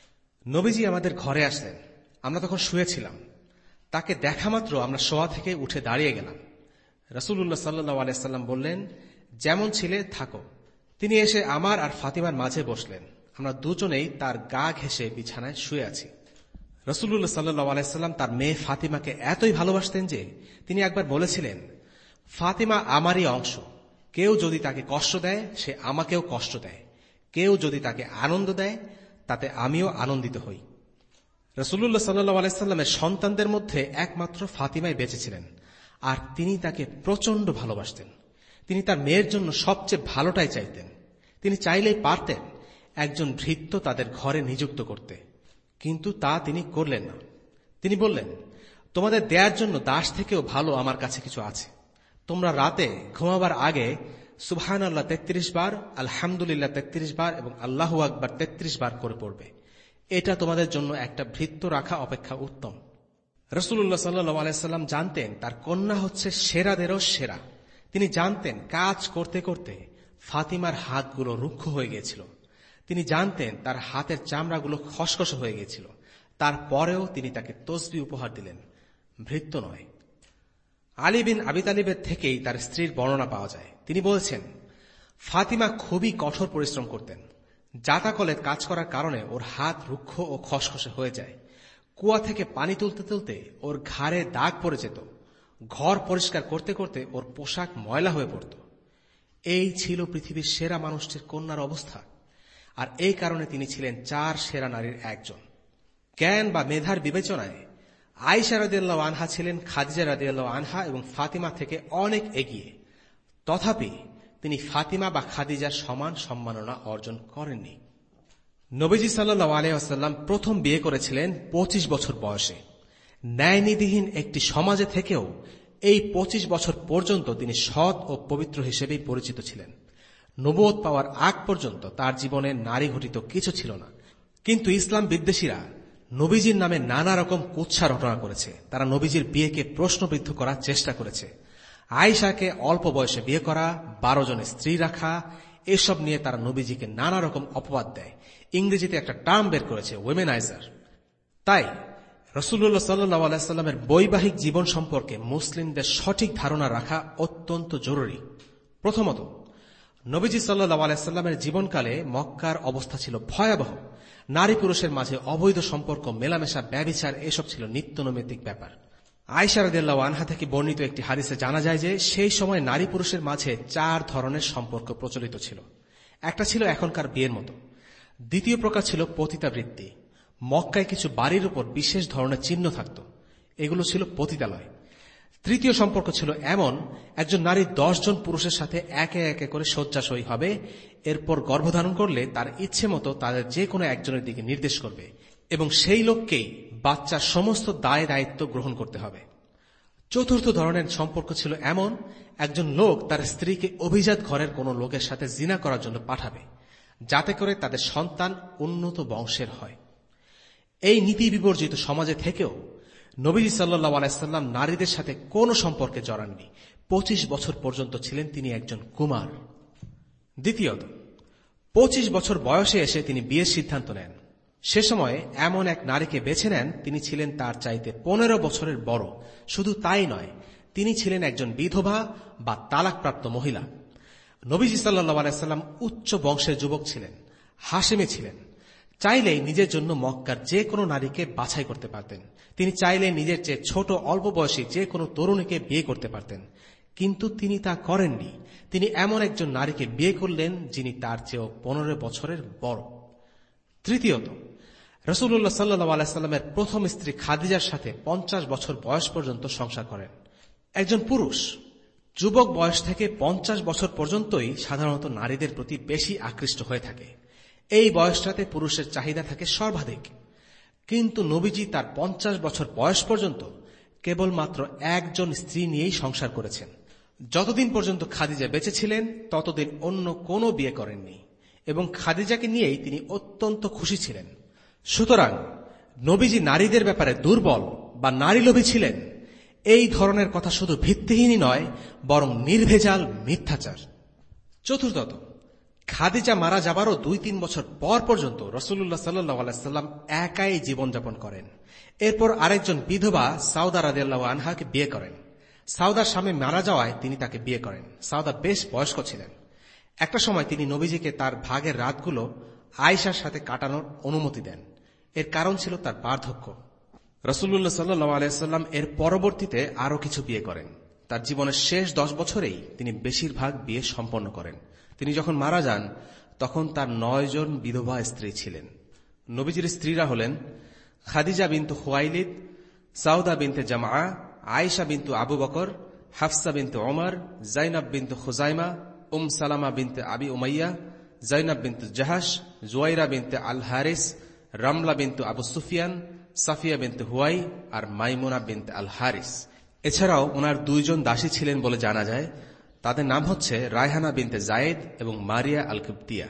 নবীজি আমাদের ঘরে আসলেন, আমরা তখন শুয়েছিলাম। তাকে দেখা মাত্র আমরা শোয়া থেকে উঠে দাঁড়িয়ে গেলাম। রাসূলুল্লাহ সাল্লাল্লাহু আলাইহি ওয়াসাল্লাম বললেন, যেমন ছিলে থাকো। তিনি এসে আমার আর ফাতিমার মাঝে বসলেন। আমরা দুজনেই তার গা ঘেঁষে বিছানায় শুয়ে আছি। রাসূলুল্লাহ সাল্লাল্লাহু আলাইহি ওয়াসাল্লাম তার মেয়ে ফাতিমাকে এতই ভালোবাসতেন যে তিনি একবার বলেছিলেন, ফাতিমা আমারই অংশ। কেউ যদি তাকে কষ্ট দেয় সে আমাকেও কষ্ট দেয়, কেউ যদি তাকে আনন্দ দেয় তাতে আমিও আনন্দিত হই। রাসূলুল্লাহ সাল্লাল্লাহু আলাইহি ওয়াসাল্লামের সন্তানদের মধ্যে একমাত্র ফাতিমাই বেঁচে ছিলেন, আর তিনি তাকে প্রচন্ড ভালোবাসতেন। তিনি তার মেয়ের জন্য সবচেয়ে ভালোটাই চাইতেন। তিনি চাইলেই পারতেন একজন ভৃত্য তাদের ঘরে নিযুক্ত করতে, কিন্তু তা তিনি করলেন না। তিনি বললেন, তোমাদের দেয়ার জন্য দাস থেকেও ভালো আমার কাছে কিছু আছে। তোমরা রাতে ঘুমাবার আগে সুবহানাল্লাহ তেত্রিশ বার, আলহামদুলিল্লাহ তেত্রিশ বার এবং আল্লাহু আকবার তেত্রিশ বার করে পড়বে। এটা তোমাদের জন্য একটা ভৃত্য রাখা অপেক্ষা উত্তম। রাসূলুল্লাহ সাল্লাল্লাহু আলাইহি ওয়াসাল্লাম জানতেন তার কন্যা হচ্ছে সেরাদেরও সেরা। তিনি জানতেন কাজ করতে করতে ফাতিমার হাতগুলো রুক্ষ হয়ে গিয়েছিল। তিনি জানতেন তার হাতের চামড়াগুলো খসখস হয়ে গিয়েছিল। তারপরেও তিনি তাকে তসবিহ উপহার দিলেন, ভৃত্য নয়। আলী বিন আবি তালিবের থেকেই তার স্ত্রীর বর্ণনা পাওয়া যায়। তিনি বলছেন, ফাতিমা খুবই কঠোর পরিশ্রম করতেন। জাতাকলে কাজ করার কারণে ওর হাত রুক্ষ ও খসখসে হয়ে যায়। কুয়া থেকে পানি তুলতে তুলতে ওর ঘাড়ে দাগ পড়ে যেত। ঘর পরিষ্কার করতে করতে ওর পোশাক ময়লা হয়ে পড়ত। এই ছিল পৃথিবীর সেরা মানুষটির কন্যার অবস্থা। আর এই কারণে তিনি ছিলেন চার সেরা নারীর একজন। জ্ঞান বা মেধার বিবেচনায় আয়েশা রাদিয়াল্লাহু আনহা ছিলেন খাদিজা রাদিয়াল্লাহু আনহা এবং ফাতিমা থেকে অনেক এগিয়ে। তথাপি তিনি ফাতিমা বা খাদিজার সমান সম্মাননা অর্জন করেননি। নবীজি সাল্লাল্লাহু আলাইহি ওয়াসাল্লাম প্রথম বিয়ে করেছিলেন পঁচিশ বছর বয়সে। ন্যায়নীতিহীন একটি সমাজে থেকেও এই পঁচিশ বছর পর্যন্ত তিনি সৎ ও পবিত্র হিসেবেই পরিচিত ছিলেন। নবুয়ত পাওয়ার আগ পর্যন্ত তার জীবনে নারী ঘটিত কিছু ছিল না। কিন্তু ইসলাম বিদ্বেষীরা নবীজির নামে নানা রকম কুৎসা রটনা করেছে। তারা নবীজির বিয়েকে প্রশ্নবিদ্ধ করার চেষ্টা করেছে। আয়েশাকে অল্প বয়সে বিয়ে করা, বারো জনের স্ত্রী রাখা, এসব নিয়ে তারা নবীজিকে নানা রকম অপবাদ দেয়। ইংরেজিতে একটা টার্ম বের করেছে, ওয়েমেনাইজার। তাই রাসূলুল্লাহ সাল্লাল্লাহু আলাইহি ওয়াসাল্লামের বৈবাহিক জীবন সম্পর্কে মুসলিমদের সঠিক ধারণা রাখা অত্যন্ত জরুরি। প্রথমত, নবীজি সাল্লাল্লাহু আলাইহি ওয়াসাল্লামের জীবনকালে মক্কার অবস্থা ছিল ভয়াবহ। নারী পুরুষের মাঝে অবৈধ সম্পর্ক, মেলামেশা, ব্যভিচার এসব ছিল নিত্যনৈমিত্তিক ব্যাপার। আয়েশা রাদিয়াল্লাহু আনহা থেকে বর্ণিত একটি হাদিসে জানা যায় যে সেই সময় নারী পুরুষের মাঝে চার ধরনের সম্পর্ক প্রচলিত ছিল। একটা ছিল এখনকার বিয়ের মতো। দ্বিতীয় প্রকার ছিল পতিতাবৃত্তি। মক্কায় কিছু বাড়ির উপর বিশেষ ধরনের চিহ্ন থাকত, এগুলো ছিল পতিতালয়। তৃতীয় সম্পর্ক ছিল এমন, একজন নারী দশ জন পুরুষের সাথে একে একে করে শয্যাশয়ী হবে, এরপর গর্ভধারণ করলে তার ইচ্ছে মতো তাদের যে কোনো একজনের দিকে নির্দেশ করবে এবং সেই লোককেই বাচ্চার সমস্ত দায় দায়িত্ব গ্রহণ করতে হবে। চতুর্থ ধরনের সম্পর্ক ছিল এমন, একজন লোক তার স্ত্রীকে অভিজাত ঘরের কোনো লোকের সাথে জিনা করার জন্য পাঠাবে, যাতে করে তাদের সন্তান উন্নত বংশের হয়। এই নীতি বিবর্জিত সমাজে থেকেও নবীজি সাল্লাল্লাহু আলাইহি ওয়াসাল্লাম নারীদের সাথে কোনো সম্পর্কে জড়াননি। পঁচিশ বছর পর্যন্ত ছিলেন তিনি একজন কুমার। দ্বিতীয়ত, পঁচিশ বছর বয়সে এসে তিনি বিয়ের সিদ্ধান্ত নেন। সে সময়ে এমন এক নারীকে বেছে নেন, তিনি ছিলেন তার চাইতে পনেরো বছরের বড়। শুধু তাই নয়, তিনি ছিলেন একজন বিধবা বা তালাকপ্রাপ্ত মহিলা। নবীজি সাল্লাল্লাহু আলাইহি ওয়াসাল্লাম উচ্চ বংশের যুবক ছিলেন, হাশেমে ছিলেন। চাইলেই নিজের জন্য মক্কার যে কোনো নারীকে বাছাই করতে পারতেন। তিনি চাইলে নিজের চেয়ে ছোট অল্প বয়সী যে কোনো তরুণীকে বিয়ে করতে পারতেন, কিন্তু তিনি তা করেননি। তিনি এমন একজন নারীকে বিয়ে করলেন যিনি তার চেয়েও পনেরো বছরের বড়। তৃতীয়ত, রাসূলুল্লাহ সাল্লাল্লাহু আলাইহি ওয়াসাল্লামের প্রথম স্ত্রী খাদিজার সাথে পঞ্চাশ বছর বয়স পর্যন্ত সংসার করেন। একজন পুরুষ যুবক বয়স থেকে পঞ্চাশ বছর পর্যন্তই সাধারণত নারীদের প্রতি বেশি আকৃষ্ট হয়ে থাকে। এই বয়সটাতে পুরুষের চাহিদা থাকে সর্বাধিক। কিন্তু নবীজি তার পঞ্চাশ বছর বয়স পর্যন্ত কেবলমাত্র একজন স্ত্রী নিয়েই সংসার করেছেন। যতদিন পর্যন্ত খাদিজা বেঁচে ছিলেন ততদিন অন্য কোনো বিয়ে করেননি এবং খাদিজাকে নিয়েই তিনি অত্যন্ত খুশি ছিলেন। সুতরাং নবীজি নারীদের ব্যাপারে দুর্বল বা নারীলোভী ছিলেন, এই ধরনের কথা শুধু ভিত্তিহীনই নয়, বরং নির্ভেজাল মিথ্যাচার। চতুর্থত, খাদিজা মারা যাবারও দুই তিন বছর পর পর্যন্ত রাসূলুল্লাহ সাল্লাল্লাহু আলাইহি ওয়াসাল্লাম একাই জীবনযাপন করেন। এরপর আরেকজন বিধবা সাউদা রাদিয়াল্লাহু আনহাকে বিয়ে করেন। সাউদার স্বামী মারা যাওয়ায় তিনি তাকে বিয়ে করেন। সাউদা বেশ বয়স্ক ছিলেন। একটা সময় তিনি নবীজিকে তার ভাগের রাতগুলো আয়েশার সাথে কাটানোর অনুমতি দেন। এর কারণ ছিল তার বার্ধক্য। রাসূলুল্লাহ সাল্লাল্লাহু আলাইহি ওয়াসাল্লাম এর পরবর্তীতে আরও কিছু বিয়ে করেন। তার জীবনের শেষ দশ বছরেই তিনি বেশিরভাগ বিয়ে সম্পন্ন করেন। তিনি যখন মারা যান তখন তার নয় জন বিধবা স্ত্রী ছিলেন। নবীজির স্ত্রীরা হলেন খাদিজা বিনতু খুয়াইলিদ, সাউদা বিনতে জামআ, আয়েশা বিনতু আবু বকর, হাফসা বিনতে ওমর, জাইনাব বিনতু খুজাইমা, উম সালামা বিনতে আবি উমাইয়া, জাইনাব বিনতু জাহাশ, জুয়াইরা বিনতে আল হারিস, রামলা বিনতু আবু সুফিয়ান, সাফিয়া বিনতে হুয়াই আর মাইমুনা বিনতে আল হারিস। এছাড়াও ওনার দুইজন দাসী ছিলেন বলে জানা যায়। তাদের নাম হচ্ছে রায়হানা বিনতে জায়েদ এবং মারিয়া আল কিবতিয়া।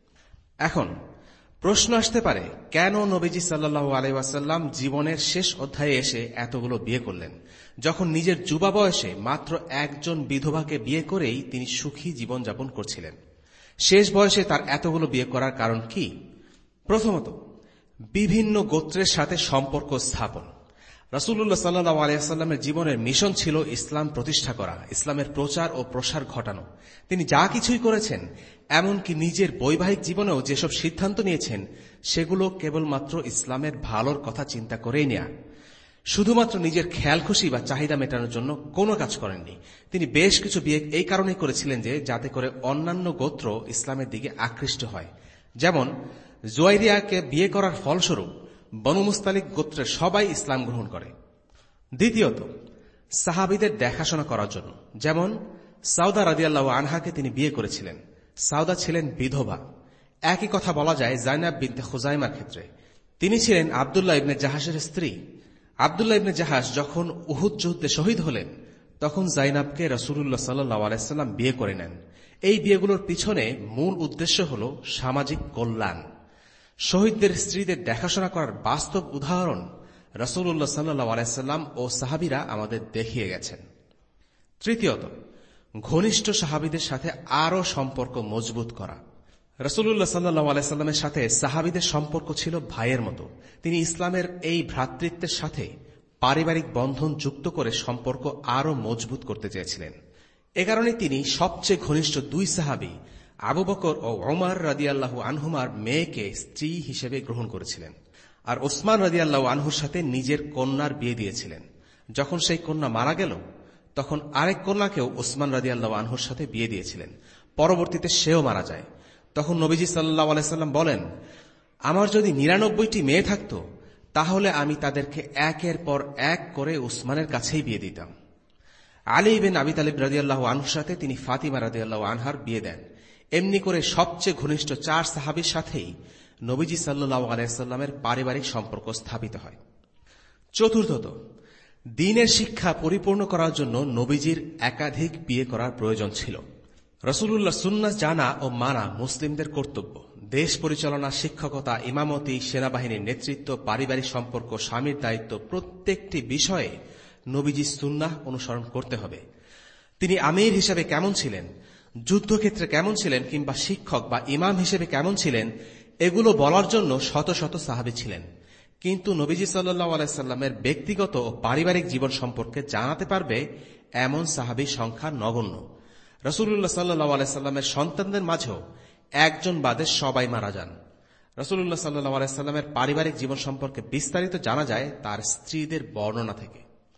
এখন প্রশ্ন আসতে পারে, কেন নবীজি সাল্লাল্লাহু আলাইহি ওয়াসাল্লাম জীবনের শেষ অধ্যায়ে এসে এতগুলো বিয়ে করলেন, যখন নিজের যুবা বয়সে মাত্র একজন বিধবাকে বিয়ে করেই তিনি সুখী জীবনযাপন করছিলেন? শেষ বয়সে তার এতগুলো বিয়ে করার কারণ কি? প্রথমত, বিভিন্ন গোত্রের সাথে সম্পর্ক স্থাপন। রাসূলুল্লাহ সাল্লাল্লাহু আলাইহি ওয়াসাল্লামের জীবনের মিশন ছিল ইসলাম প্রতিষ্ঠা করা, ইসলামের প্রচার ও প্রসার ঘটানো। তিনি যা কিছুই করেছেন, এমনকি নিজের বৈবাহিক জীবনেও যেসব সিদ্ধান্ত নিয়েছেন, সেগুলো কেবলমাত্র ইসলামের ভালোর কথা চিন্তা করেই নেয়া। শুধুমাত্র নিজের খেয়াল খুশি বা চাহিদা মেটানোর জন্য কোনো কাজ করেননি। তিনি বেশ কিছু বিয়ে এই কারণেই করেছিলেন যে যাতে করে অন্যান্য গোত্র ইসলামের দিকে আকৃষ্ট হয়। যেমন জুয়াইরিয়াকে বিয়ে করার ফলস্বরূপ বনু মুস্তালিক গোত্রের সবাই ইসলাম গ্রহণ করে। দ্বিতীয়ত, সাহাবীদের দেখাশোনা করার জন্য। যেমন সাউদা রাদিয়াল্লাহু আনহাকে তিনি বিয়ে করেছিলেন। সাউদা ছিলেন বিধবা। একই কথা বলা যায় জাইনাব বিনতে খুজাইমার ক্ষেত্রে। তিনি ছিলেন আব্দুল্লাহ ইবনে জাহাসের স্ত্রী। আব্দুল্লাহ ইবনে জাহাস যখন উহুদ যুদ্ধে শহীদ হলেন, তখন জাইনাবকে রাসূলুল্লাহ সাল্লাল্লাহু আলাইহি ওয়াসাল্লাম বিয়ে করে নেন। এই বিয়েগুলোর পিছনে মূল উদ্দেশ্য হল সামাজিক কল্যাণ। শহীদদের স্ত্রীদের দেখাশোনা করার বাস্তব উদাহরণ রাসূলুল্লাহ সাল্লাল্লাহু আলাইহি ওয়াসাল্লাম ও সাহাবীরা আমাদের দেখিয়ে গেছেন। তৃতীয়ত, ঘনিষ্ঠ সাহাবীদের সাথে আরও সম্পর্ক মজবুত করা। রাসূলুল্লাহ সাল্লাল্লাহু আলাইহি ওয়াসাল্লামের সাথে সাহাবীদের সম্পর্ক ছিল ভাইয়ের মতো। তিনি ইসলামের এই ভ্রাতৃত্বের সাথে পারিবারিক বন্ধন যুক্ত করে সম্পর্ক আরও মজবুত করতে চেয়েছিলেন। এ কারণে তিনি সবচেয়ে ঘনিষ্ঠ দুই সাহাবী আবু বকর ও ওমর রাদিয়াল্লাহু আনহুমার মেয়েকে স্ত্রী হিসেবে গ্রহণ করেছিলেন, আর ওসমান রাদিয়াল্লাহু আনহুর সাথে নিজের কন্যার বিয়ে দিয়েছিলেন। যখন সেই কন্যা মারা গেল, তখন আরেক কন্যাকেও ওসমান রাদিয়াল্লাহু আনহুর সাথে বিয়ে দিয়েছিলেন। পরবর্তীতে সেও মারা যায়। তখন নবীজি সাল্লাল্লাহু আলাইহি ওয়াসাল্লাম বলেন, আমার যদি নিরানব্বইটি মেয়ে থাকত, তাহলে আমি তাদেরকে একের পর এক করে উসমানের কাছেই বিয়ে দিতাম। আলী ইবনে আবি তালিব রাদিয়াল্লাহু আনহুর সাথে তিনি ফাতিমা রাদিয়াল্লাহু আনহার বিয়ে দেন। এমনি করে সবচেয়ে ঘনিষ্ঠ চার সাহাবীর সাথেই নবীজি সাল্লাল্লাহু আলাইহি ওয়াসাল্লামের পারিবারিক সম্পর্ক স্থাপিত হয়। চতুর্থত, দ্বীনের শিক্ষা পরিপূর্ণ করার জন্য নবীজির একাধিক বিয়ে করার প্রয়োজন ছিল। রাসূলুল্লাহ সুন্নাহ জানা ও মানা মুসলিমদের কর্তব্য। দেশ পরিচালনা, শিক্ষকতা, ইমামতি, সেনাবাহিনীর নেতৃত্ব, পারিবারিক সম্পর্ক, স্বামীর দায়িত্ব, প্রত্যেকটি বিষয়ে নবীজি সুন্নাহ অনুসরণ করতে হবে। তিনি আমির হিসেবে কেমন ছিলেন, যুদ্ধক্ষেত্রে কেমন ছিলেন, কিংবা শিক্ষক বা ইমাম হিসেবে কেমন ছিলেন, এগুলো বলার জন্য শত শত সাহাবী ছিলেন। কিন্তু নবীজি সাল্লাল্লাহু আলাইহি ওয়াসাল্লামের ব্যক্তিগত ও পারিবারিক জীবন সম্পর্কে জানাতে পারবে এমন সাহাবীর সংখ্যা নগণ্য। রাসূলুল্লাহ সাল্লাল্লাহু আলাইহি ওয়াসাল্লামের সন্তানদের মাঝেও একজন বাদে সবাই মারা যান। রাসূলুল্লাহ সাল্লাল্লাহু আলাইহি ওয়াসাল্লামের পারিবারিক জীবন সম্পর্কে বিস্তারিত জানা যায় তার স্ত্রীদের বর্ণনা থেকে।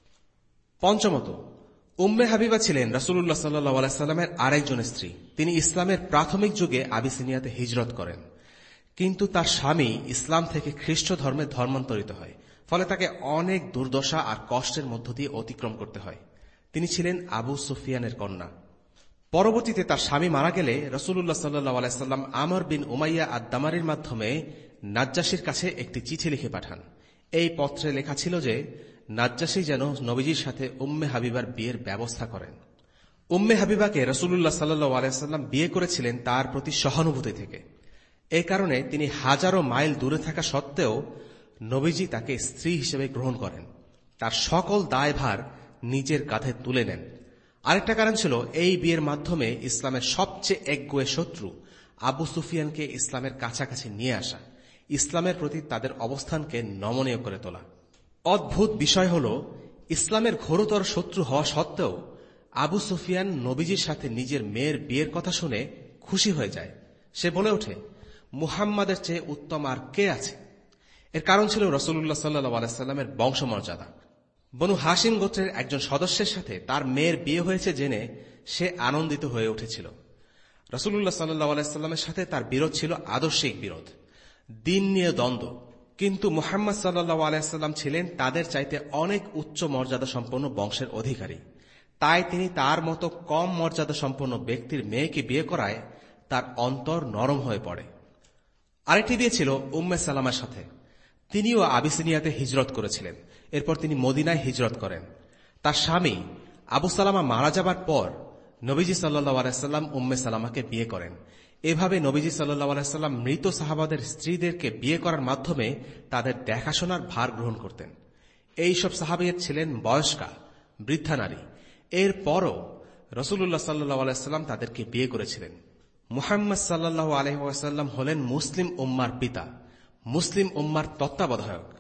পঞ্চমত, উম্মে হাবিবা ছিলেন রাসূলুল্লাহ সাল্লাল্লাহু আলাইহি ওয়াসাল্লামের আরেকজন স্ত্রী। তিনি ইসলামের প্রাথমিক যুগে আবিসিনিয়াতে হিজরত করেন, কিন্তু তার স্বামী ইসলাম থেকে খ্রিস্ট ধর্মে ধর্মান্তরিত হয়। ফলে তাকে অনেক দুর্দশা আর কষ্টের মধ্য দিয়ে অতিক্রম করতে হয়। তিনি ছিলেন আবু সুফিয়ানের কন্যা। পরবর্তীতে তার স্বামী মারা গেলে রাসূলুল্লাহ সাল্লাল্লাহু আলাইহি ওয়াসাল্লাম আমর বিন উমাইয়া আদ-দামারির মাধ্যমে নাজ্জাশীর কাছে একটি চিঠি লিখে পাঠান। এই পত্রে লেখা ছিল যে নাজ্জাশী যেন নবীজির সাথে উম্মে হাবিবার বিয়ের ব্যবস্থা করেন। উম্মে হাবিবাকে রাসূলুল্লাহ সাল্লাল্লাহু আলাইহি ওয়াসাল্লাম বিয়ে করেছিলেন তার প্রতি সহানুভূতি থেকে। এ কারণে তিনি হাজারো মাইল দূরে থাকা সত্ত্বেও নবীজি তাকে স্ত্রী হিসেবে গ্রহণ করেন, তার সকল দায়ভার নিজের কাঁধে তুলে নেন। আরেকটা কারণ ছিল এই বিয়ের মাধ্যমে ইসলামের সবচেয়ে একগুঁয়ে শত্রু আবু সুফিয়ানকে ইসলামের কাছাকাছি নিয়ে আসা, ইসলামের প্রতি তাদের অবস্থানকে নমনীয় করে তোলা। অদ্ভুত বিষয় হল, ইসলামের ঘোরতর শত্রু হওয়া সত্ত্বেও আবু সুফিয়ান নবীজির সাথে নিজের মেয়ের বিয়ের কথা শুনে খুশি হয়ে যায়। সে বলে ওঠে, মুহাম্মাদের চেয়ে উত্তম আর কে আছে? এর কারণ ছিল রাসূলুল্লাহ সাল্লাল্লাহু আলাইহি ওয়াসাল্লামের বংশমর্যাদা। বনু হাশিম গোত্রের একজন সদস্যের সাথে তার মেয়ের বিয়ে হয়েছে জেনে সে আনন্দিত হয়ে উঠেছিল। রাসূলুল্লাহ সাল্লাল্লাহু আলাইহি ওয়াসাল্লামের সাথে তার বিরোধ ছিল আদর্শিক বিরোধ, দিন নিয়ে দ্বন্দ্ব। কিন্তু মুহাম্মদ সাল্লাল্লাহু আলাইহি ওয়াসাল্লাম ছিলেন তাদের চাইতে অনেক উচ্চ মর্যাদা সম্পন্ন বংশের অধিকারী। তাই তিনি তার মতো কম মর্যাদা সম্পন্ন ব্যক্তির মেয়েকে বিয়ে করায় তার অন্তর নরম হয়ে পড়ে। আরেকটি বিয়ে ছিল উম্মে সালামার সাথে। তিনিও আবিসিনিয়াতে হিজরত করেছিলেন। এরপর তিনি মদিনায় হিজরত করেন। তার স্বামী আবু সালামা মারা যাবার পর নবীজি সাল্লাল্লাহু আলাইহি ওয়াসাল্লাম উম্মে সালামাকে বিয়ে করেন। এভাবে নবীজি সাল্লাল্লাহু আলাইহি ওয়াসাল্লাম মৃত সাহাবাদের স্ত্রীদেরকে বিয়ে করার মাধ্যমে তাদের দেখাশোনার ভার গ্রহণ করতেন। এই সব সাহাবীরা ছিলেন বয়স্কা, বৃদ্ধা নারী। এরপরও রাসূলুল্লাহ সাল্লাল্লাহু আলাইহি ওয়াসাল্লাম তাদেরকে বিয়ে করেছিলেন। মুহাম্মদ সাল্লাল্লাহু আলাইহি ওয়াসাল্লাম হলেন মুসলিম উম্মার পিতা, মুসলিম উম্মার তত্ত্বাবধায়ক।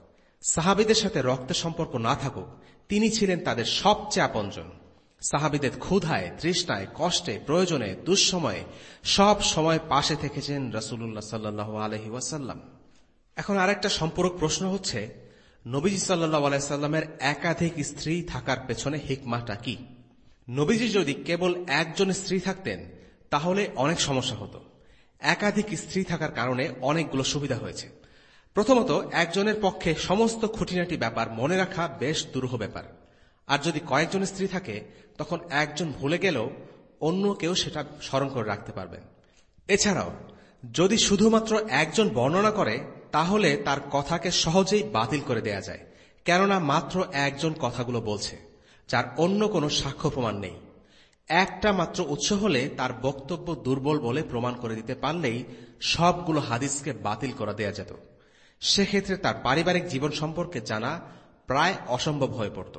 সাহাবীদের সাথে রক্তের সম্পর্ক না থাকুক, তিনি ছিলেন তাদের সবচেয়ে আপনজন। সাহাবীদের ক্ষুধায়, তৃষ্ণায়, কষ্টে, প্রয়োজনে, দুঃসময়ে সব সময় পাশে থেকেছেন রাসূলুল্লাহ সাল্লাল্লাহু আলাইহি ওয়াসাল্লাম। এখন আরেকটা সম্পূরক প্রশ্ন হচ্ছে, নবীজি সাল্লাল্লাহু আলাইহি সাল্লামের একাধিক স্ত্রী থাকার পেছনে হিকমাটা কি? নবীজি যদি কেবল একজন স্ত্রী থাকতেন তাহলে অনেক সমস্যা হতো। একাধিক স্ত্রী থাকার কারণে অনেকগুলো সুবিধা হয়েছে। প্রথমত, একজনের পক্ষে সমস্ত খুঁটিনাটি ব্যাপার মনে রাখা বেশ দুরূহ ব্যাপার। আর যদি কয়েকজন স্ত্রী থাকে তখন একজন ভুলে গেলেও অন্য কেউ সেটা স্মরণ করে রাখতে পারবেন। এছাড়াও যদি শুধুমাত্র একজন বর্ণনা করে তাহলে তার কথাকে সহজেই বাতিল করে দেয়া যায়, কেননা মাত্র একজন কথাগুলো বলছে, যার অন্য কোনো সাক্ষ্য প্রমাণ নেই। একটা মাত্র উৎস হলে তার বক্তব্য দুর্বল বলে প্রমাণ করে দিতে পারলেই সবগুলো হাদিসকে বাতিল করে দেয়া যেত। সেক্ষেত্রে তার পারিবারিক জীবন সম্পর্কে জানা প্রায় অসম্ভব হয়ে পড়ত।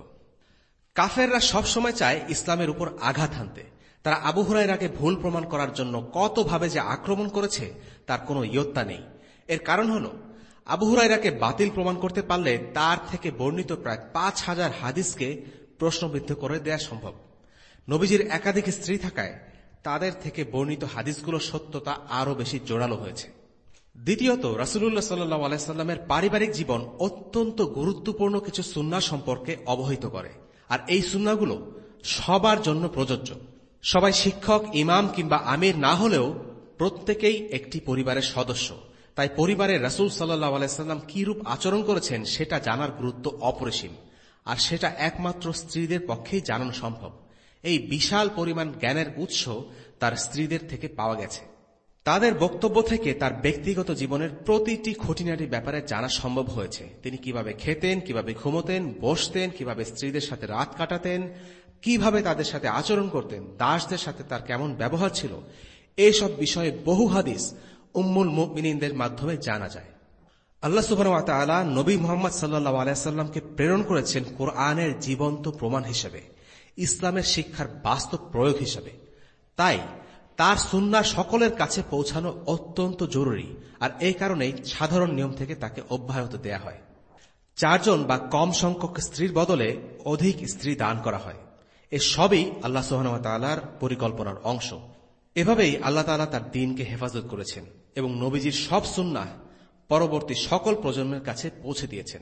কাফেররা সবসময় চায় ইসলামের উপর আঘাত হানতে। তারা আবু হুরায়রাকে ভুল প্রমাণ করার জন্য কতভাবে যে আক্রমণ করেছে তার কোনো ইয়ত্তা নেই। এর কারণ হল, আবু হুরায়রাকে বাতিল প্রমাণ করতে পারলে তার থেকে বর্ণিত প্রায় পাঁচ হাজার হাদিসকে প্রশ্নবিদ্ধ করে দেয়া সম্ভব। নবীজির একাধিক স্ত্রী থাকায় তাদের থেকে বর্ণিত হাদিসগুলোর সত্যতা আরও বেশি জোরালো হয়েছে। দ্বিতীয়ত, রাসূলুল্লাহ সাল্লাল্লাহু আলাইহি সাল্লামের পারিবারিক জীবন অত্যন্ত গুরুত্বপূর্ণ কিছু সুন্নাহ সম্পর্কে অবহিত করে, আর এই সুন্নাহগুলো সবার জন্য প্রযোজ্য। সবাই শিক্ষক, ইমাম কিংবা আমির না হলেও প্রত্যেকেই একটি পরিবারের সদস্য। তাই পরিবারের রাসূল সাল্লাল্লাহু আলাইহি সাল্লাম কি রূপ আচরণ করেছেন সেটা জানার গুরুত্ব অপরিসীম, আর সেটা একমাত্র স্ত্রীদের পক্ষেই জানানো সম্ভব। এই বিশাল পরিমাণ জ্ঞানের উৎস তার স্ত্রীদের থেকে পাওয়া গেছে। তাদের বক্তব্য থেকে তার ব্যক্তিগত জীবনের প্রতিটি খুঁটিনাটি ব্যাপারে জানা সম্ভব হয়েছে। তিনি কিভাবে খেতেন, কিভাবে ঘুমোতেন, বসতেন, কিভাবে স্ত্রীদের সাথে রাত কাটাতেন, কিভাবে তাদের সাথে আচরণ করতেন, দাসদের সাথে তার কেমন ব্যবহার ছিল, এইসব বিষয়ে বহু হাদিস উম্মুল মুমিনিনদের মাধ্যমে জানা যায়। আল্লাহ সুবহানাহু ওয়া তাআলা নবী মুহাম্মদ সাল্লাল্লাহু আলাইহি সাল্লামকে প্রেরণ করেছেন কোরআনের জীবন্ত প্রমাণ হিসেবে, ইসলামের শিক্ষার বাস্তব প্রয়োগ হিসেবে। তাই তার সুন্নাহ সকলের কাছে পৌঁছানো অত্যন্ত জরুরি, আর এই কারণেই সাধারণ নিয়ম থেকে তাকে অব্যাহত দেয়া হয়। চারজন বা কম সংখ্যক স্ত্রীর বদলে অধিক স্ত্রী দান করা হয়। এ সবই আল্লাহ সুবহানাহু ওয়া তাআলার পরিকল্পনার অংশ। এভাবেই আল্লাহ তাআলা তার দ্বীনকে হেফাজত করেছেন এবং নবীজির সব সুন্নাহ পরবর্তী সকল প্রজন্মের কাছে পৌঁছে দিয়েছেন।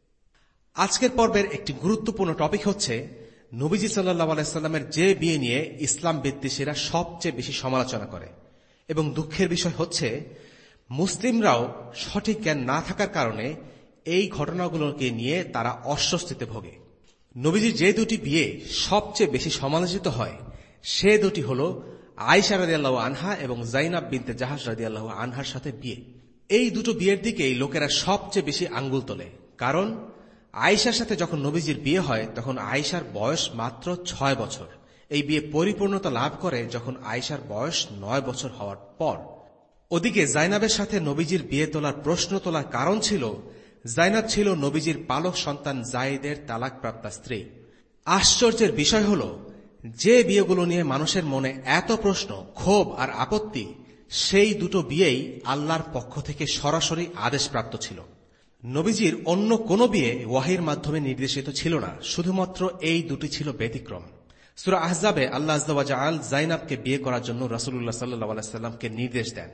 আজকের পর্বের একটি গুরুত্বপূর্ণ টপিক হচ্ছে নবীজি সাল্লাল্লাহু আলাইহি সাল্লামের যে বিয়ে নিয়ে ইসলাম বিদ্বেষীরা সবচেয়ে বেশি সমালোচনা করে, এবং দুঃখের বিষয় হচ্ছে মুসলিমরাও সঠিক জ্ঞান না থাকার কারণে এই ঘটনাগুলোকে নিয়ে তারা অস্বস্তিতে ভোগে। নবীজির যে দুটি বিয়ে সবচেয়ে বেশি সমালোচিত হয় সে দুটি হল আয়েশা রাদিয়াল্লাহু আনহা এবং যায়নাব বিনতে জাহাশ রাদিয়াল্লাহু আনহার সাথে বিয়ে। এই দুটো বিয়ের দিকেই লোকেরা সবচেয়ে বেশি আঙ্গুল তোলে, কারণ আয়েশার সাথে যখন নবীজির বিয়ে হয় তখন আয়েশার বয়স মাত্র ছয় বছর। এই বিয়ে পরিপূর্ণতা লাভ করে যখন আয়েশার বয়স নয় বছর হওয়ার পর। ওদিকে যায়নাবের সাথে নবীজির বিয়ে তোলার প্রশ্ন তোলার কারণ ছিল যায়নাব ছিল নবীজির পালক সন্তান যায়েদের তালাকপ্রাপ্তা স্ত্রী। আশ্চর্যের বিষয় হল, যে বিয়েগুলো নিয়ে মানুষের মনে এত প্রশ্ন, ক্ষোভ আর আপত্তি, সেই দুটো বিয়েই আল্লাহর পক্ষ থেকে সরাসরি আদেশপ্রাপ্ত ছিল। নবীজির অন্য কোনো বিয়ে ওয়াহির মাধ্যমে নির্দেশিত ছিল না, শুধুমাত্র এই দুটি ছিল ব্যতিক্রম। সূরা আহজাবে আল্লাহ আযজা ওয়া জাল যায়নাবকে বিয়ে করার জন্য রাসূলুল্লাহ সাল্লাল্লাহু আলাইহি সাল্লামকে নির্দেশ দেন।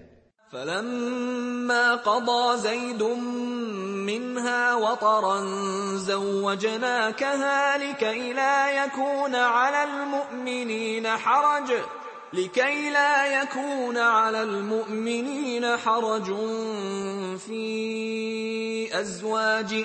فَلَمَّا قَضَى زَيْدٌ مِّنْهَا وَطَرًا زَوَّجْنَاكَهَا لِكَيْ لَا يَكُونَ عَلَى الْمُؤْمِنِينَ حَرَجٌ لكي لا يكون على المؤمنين حرج في أزواج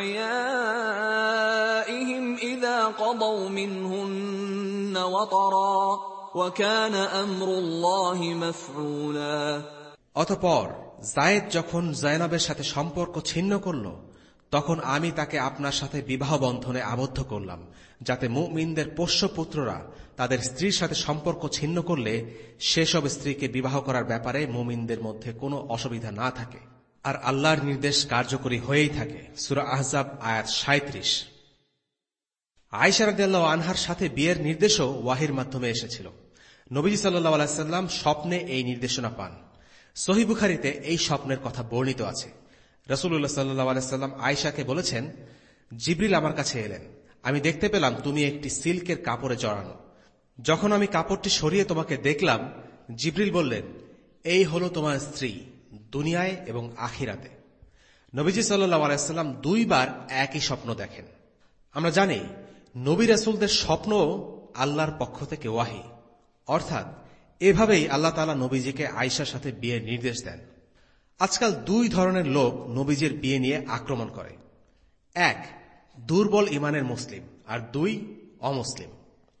أدعيائهم إذا قضوا منهن وطرا وكان أمر الله مفعولا। অতঃপর যায়েদ যখন যায়নাবের সাথে সম্পর্ক ছিন্ন করল তখন আমি তাকে আপনার সাথে বিবাহ বন্ধনে আবদ্ধ করলাম, যাতে মুমিনদের পোষ্যপুত্ররা তাদের স্ত্রীর সাথে সম্পর্ক ছিন্ন করলে সেসব স্ত্রীকে বিবাহ করার ব্যাপারে মুমিনদের মধ্যে কোনো অসুবিধা না থাকে, আর আল্লাহর নির্দেশ কার্যকরী হয়েই থাকে। সূরা আহজাব আয়াত সাঁইত্রিশ। আয়েশা রাদিয়াল্লাহু আনহার সাথে বিয়ের নির্দেশও ওয়াহির মাধ্যমে এসেছিল। নবীজি সাল্লাল্লাহু আলাইহি সাল্লাম স্বপ্নে এই নির্দেশনা পান। সহিহ বুখারীতে এই স্বপ্নের কথা বর্ণিত আছে। রাসূলুল্লাহ সাল্লাল্লাহু আলাইহি সাল্লাম আয়েশাকে বলেছেন, জিবরিল আমার কাছে এলেন, আমি দেখতে পেলাম তুমি একটি সিল্কের কাপড়ে জড়ানো। যখন আমি কাপড়টি সরিয়ে তোমাকে দেখলাম, জিবরিল বললেন, এই হলো তোমার স্ত্রী দুনিয়ায় এবং আখিরাতে। নবীজি সাল্লাল্লাহু আলাইহি সাল্লাম দুইবার একই স্বপ্ন দেখেন। আমরা জানি নবী রাসূলদের স্বপ্ন আল্লাহর পক্ষ থেকে ওয়াহী, অর্থাৎ এভাবেই আল্লাহ তাআলা নবীজিকে আয়েশার সাথে বিয়ের নির্দেশ দেন। আজকাল দুই ধরনের লোক নবীজির বিয়ে নিয়ে আক্রমণ করে। এক, দুর্বল ইমানের মুসলিম, আর দুই, অমুসলিম।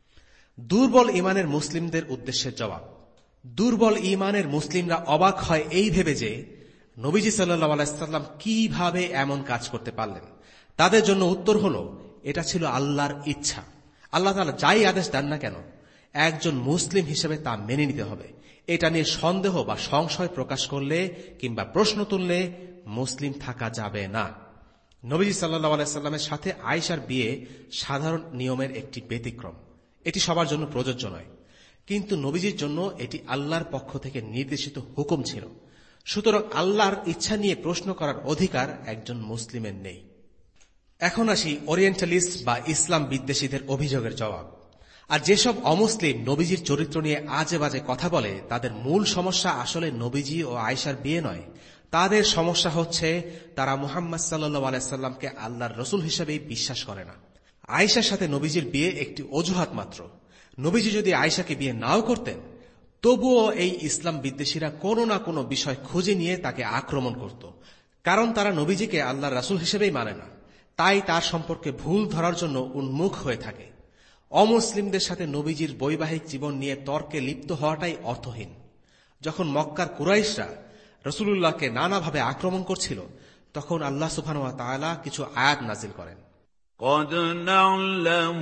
দুর্বল ইমানের মুসলিমদের উদ্দেশ্যে জবাব। দুর্বল ইমানের মুসলিমরা অবাক হয় এই ভেবে যে নবীজি সাল্লাল্লাহু আলাইহি সাল্লাম কিভাবে এমন কাজ করতে পারলেন। তাদের জন্য উত্তর হল, এটা ছিল আল্লাহর ইচ্ছা। আল্লাহ তাআলা যাই আদেশ দেন না কেন, একজন মুসলিম হিসেবে তা মেনে নিতে হবে। এটা নিয়ে সন্দেহ বা সংশয় প্রকাশ করলে কিংবা প্রশ্ন তুললে মুসলিম থাকা যাবে না। নবীজি সাল্লাল্লাহু আলাইহি সাল্লামের সাথে আয়েশার বিয়ে সাধারণ নিয়মের একটি ব্যতিক্রম। এটি সবার জন্য প্রযোজ্য নয়, কিন্তু নবীজির জন্য এটি আল্লাহর পক্ষ থেকে নির্দেশিত হুকুম ছিল। সুতরাং আল্লাহর ইচ্ছা নিয়ে প্রশ্ন করার অধিকার একজন মুসলিমের নেই। এখন আসি ওরিয়েন্টালিস্ট বা ইসলাম বিদ্বেষীদের অভিযোগের জবাব। আর যেসব অমুসলিম নবীজির চরিত্র নিয়ে আজে বাজে কথা বলে, তাদের মূল সমস্যা আসলে নবীজি ও আয়েশার বিয়ে নয়। তাদের সমস্যা হচ্ছে তারা মুহাম্মদ সাল্লাল্লাহু আলাইহি সাল্লামকে আল্লাহর রসুল হিসেবেই বিশ্বাস করে না। আয়েশার সাথে নবীজির বিয়ে একটি অজুহাত মাত্র। নবীজি যদি আয়েশাকে বিয়ে নাও করতেন, তবুও এই ইসলাম বিদ্বেষীরা কোনো না কোনো বিষয় খুঁজে নিয়ে তাকে আক্রমণ করত, কারণ তারা নবীজিকে আল্লাহর রাসূল হিসেবেই মানে না। তাই তার সম্পর্কে ভুল ধরার জন্য উন্মুখ হয়ে থাকে। অমুসলিমদের সাথে নবীজির বৈবাহিক জীবন নিয়ে তর্কে লিপ্ত হওয়াটাই অর্থহীন। যখন মক্কার কুরাইশরা রাসূলুল্লাহকে নানাভাবে আক্রমণ করছিল, তখন আল্লাহ সুবহানাহু ওয়া তাআলা কিছু আয়াত নাজিল করেন। قد نعلم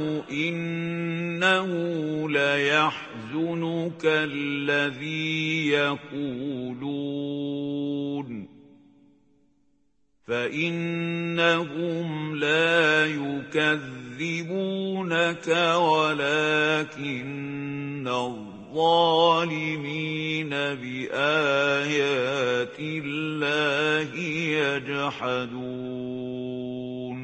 إنه ليحزنك الذي يقولون فإنهم لا يكذبونك ولكن الظالمين بآيات الله يجحدون।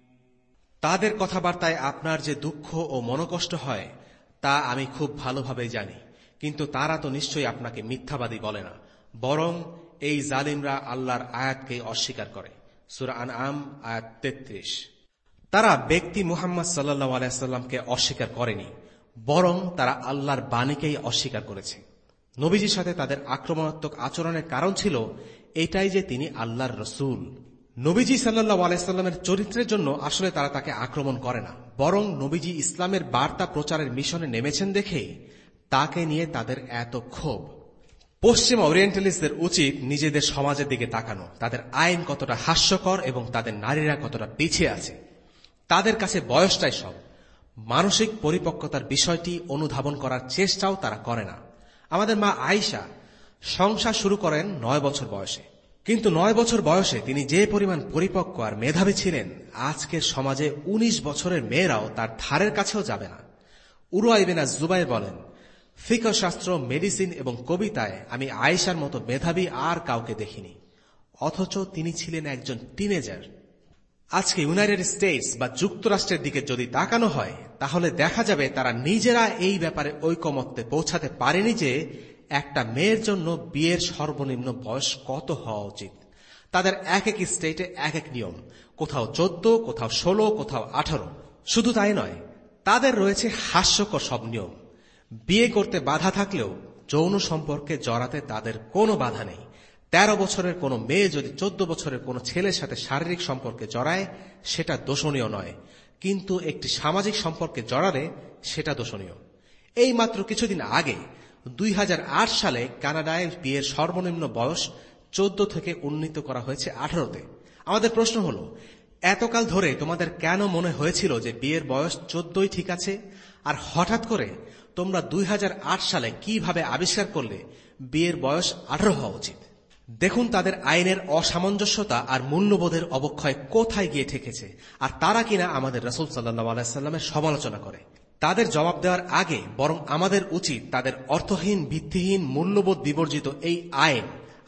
তাদের কথাবার্তায় আপনার যে দুঃখ ও মনোকষ্ট হয়, তা আমি খুব ভালোভাবে জানি, কিন্তু তারা তো নিশ্চয়ই আপনাকে মিথ্যাবাদী বলে না, বরং এই জালিমরা আল্লাহর আয়াতকে অস্বীকার করে। সূরা আনআম আয়াত তেত্রিশ। তারা ব্যক্তি মুহাম্মদ সাল্লাল্লাহু আলাইহি সাল্লামকে অস্বীকার করেনি, বরং তারা আল্লাহর বাণীকেই অস্বীকার করেছে। নবীজির সাথে তাদের আক্রমণাত্মক আচরণের কারণ ছিল এটাই যে তিনি আল্লাহর রসূল। নবীজি সাল্লাল্লাহু আলাইহি সাল্লামের চরিত্রের জন্য আসলে তারা তাকে আক্রমণ করে না, বরং নবীজি ইসলামের বার্তা প্রচারের মিশনে নেমেছেন দেখে তাকে নিয়ে তাদের এত ক্ষোভ। পশ্চিমা ওরিয়েন্টালিস্টদের উচিত নিজেদের সমাজের দিকে তাকানো, তাদের আইন কতটা হাস্যকর এবং তাদের নারীরা কতটা পিছিয়ে আছে। তাদের কাছে বয়সটাই সব, মানসিক পরিপক্কতার বিষয়টি অনুধাবন করার চেষ্টাও তারা করে না। আমাদের মা আয়েশা সংসার শুরু করেন নয় বছর বয়সে, কিন্তু নয় বছর বয়সে তিনি যে পরিমাণ পরিপক্ক আর মেধাবী ছিলেন, আজকের সমাজে উনিশ বছরের মেয়েরাও তার ধারের কাছেও যাবে না। উরওয়া ইবনে জুবাইর বলেন, ফিকহ শাস্ত্র, মেডিসিন এবং কবিতায় আমি আয়েশার মতো মেধাবী আর কাউকে দেখিনি, অথচ তিনি ছিলেন একজন টিনেজার। আজকে ইউনাইটেড স্টেটস বা যুক্তরাষ্ট্রের দিকে যদি তাকানো হয়, তাহলে দেখা যাবে তারা নিজেরা এই ব্যাপারে ঐকমত্যে পৌঁছাতে পারেনি যে একটা মেয়ের জন্য বিয়ের সর্বনিম্ন বয়স কত হওয়া উচিত। তাদের এক এক স্টেটে এক এক নিয়ম, কোথাও চোদ্দ, কোথাও ষোলো, কোথাও আঠারো। শুধু তাই নয়, তাদের রয়েছে হাস্যকর সব নিয়ম। বিয়ে করতে বাধা থাকলেও যৌন সম্পর্কে জড়াতে তাদের কোনো বাধা নেই। তেরো বছরের কোনো মেয়ে যদি চোদ্দ বছরের কোনো ছেলের সাথে শারীরিক সম্পর্কে জড়ায়, সেটা দোষণীয় নয়, কিন্তু একটি সামাজিক সম্পর্কে জড়ালে সেটা দোষণীয়। এই মাত্র কিছুদিন আগে দুই হাজার আট সালে কানাডায় বিয়ের সর্বনিম্ন বয়স চোদ্দ থেকে উন্নীত করা হয়েছে আঠারোতে। আমাদের প্রশ্ন হল, এতকাল ধরে তোমাদের কেন মনে হয়েছিল যে বিয়ের বয়স চোদ্দই ঠিক আছে, আর হঠাৎ করে তোমরা দুই হাজার আট সালে কিভাবে আবিষ্কার করলে বিয়ের বয়স আঠারো হওয়া উচিত? দেখুন তাদের আইনের অসামঞ্জস্যতা আর মূল্যবোধের অবক্ষয় কোথায় গিয়ে ঠেকেছে, আর তারা কিনা আমাদের রাসূল সাল্লাল্লাহু আলাইহি সাল্লামের সমালোচনা করে। তাদের জবাব দেওয়ার আগে বরং আমাদের উচিত তাদের অর্থহীন, ভিত্তিহীন, মূল্যবোধ বিবর্জিত এই আইন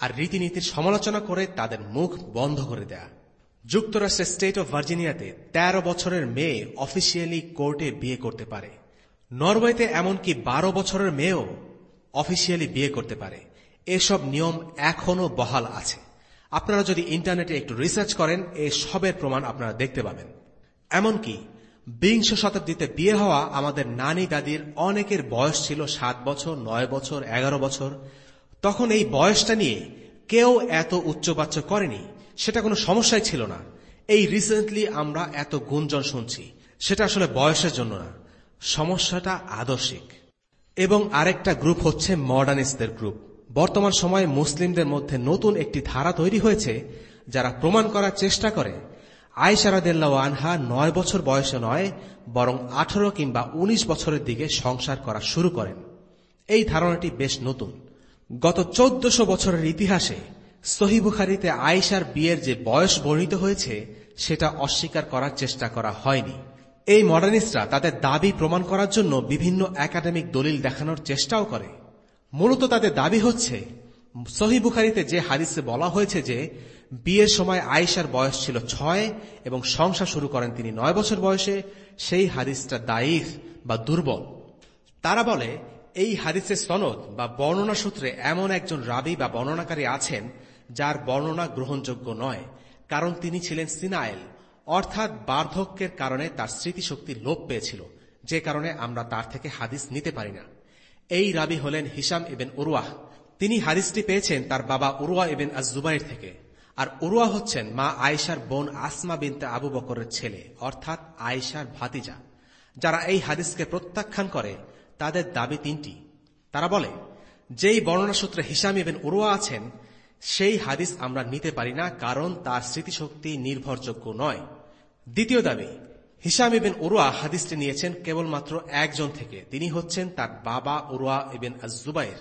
আর রীতিনীতির সমালোচনা করে তাদের মুখ বন্ধ করে দেয়া। যুক্তরাষ্ট্রের স্টেট অফ ভার্জিনিয়াতে তেরো বছরের মেয়ে অফিসিয়ালি কোর্টে বিয়ে করতে পারে। নরওয়েতে এমনকি বারো বছরের মেয়েও অফিসিয়ালি বিয়ে করতে পারে। এসব নিয়ম এখনো বহাল আছে। আপনারা যদি ইন্টারনেটে একটু রিসার্চ করেন, এ সবের প্রমাণ আপনারা দেখতে পাবেন। এমনকি বিংশ শতাব্দীতে বিয়ে হওয়া আমাদের নানি দাদির অনেকের বয়স ছিল সাত বছর, নয় বছর, এগারো বছর। তখন এই বয়সটা নিয়ে কেউ এত উচ্চবাচ্য করেনি, সেটা কোনো সমস্যাই ছিল না। এই রিসেন্টলি আমরা এত গুঞ্জন শুনছি, সেটা আসলে বয়সের জন্য না, সমস্যাটা আদর্শিক। এবং আরেকটা গ্রুপ হচ্ছে মডার্নিস্টদের গ্রুপ। বর্তমান সময়ে মুসলিমদের মধ্যে নতুন একটি ধারা তৈরি হয়েছে, যারা প্রমাণ করার চেষ্টা করে আয়েশা রাদিয়াল্লাহু আনহা নয় বছর বয়সে নয়, বরং আঠারো কিংবা উনিশ বছরের দিকে সংসার করা শুরু করেন। এই ধারণাটি বেশ নতুন। গত চোদ্দশো বছরের ইতিহাসে সহিহ বুখারীতে আয়েশার বিয়ের যে বয়স বর্ণিত হয়েছে, সেটা অস্বীকার করার চেষ্টা করা হয়নি। এই মডার্নিস্টরা তাদের দাবি প্রমাণ করার জন্য বিভিন্ন একাডেমিক দলিল দেখানোর চেষ্টাও করে। মূলত তাদের দাবি হচ্ছে, সহিহ বুখারীতে যে হাদিসে বলা হয়েছে যে বিয়ের সময় আয়েশার বয়স ছিল ছয় এবং সংসার শুরু করেন তিনি নয় বছর বয়সে, সেই হাদিসটা দাঈফ বা দুর্বল। তারা বলে এই হাদিসের সনদ বা বর্ণনা সূত্রে এমন একজন রাবী বা বর্ণনাকারী আছেন যার বর্ণনা গ্রহণযোগ্য নয়, কারণ তিনি ছিলেন সিনাইল, অর্থাৎ বার্ধক্যের কারণে তার স্মৃতিশক্তি লোপ পেয়েছিল, যে কারণে আমরা তার থেকে হাদিস নিতে পারি না। এই রাবী হলেন হিশাম ইবনে উরওয়াহ। তিনি হাদিসটি পেয়েছেন তার বাবা উরওয়া ইবনে আজ-জুবাইর থেকে। আর উরওয়া হচ্ছেন মা আয়েশার বোন আসমা বিনতে আবু বকরের ছেলে, অর্থাৎ আয়েশার ভাতিজা। যারা এই হাদিসকে প্রত্যাখ্যান করে তাদের দাবি তিনটি। তারা বলে, যেই বর্ণনা সূত্রে হিশাম ইবনে উরওয়া আছেন সেই হাদিস আমরা নিতে পারি না, কারণ তার স্মৃতিশক্তি নির্ভরযোগ্য নয়। দ্বিতীয় দাবি, হিশাম ইবনে উরওয়া হাদিসটি নিয়েছেন কেবলমাত্র একজন থেকে, তিনি হচ্ছেন তার বাবা উরওয়া ইবনে আজ-জুবাইর,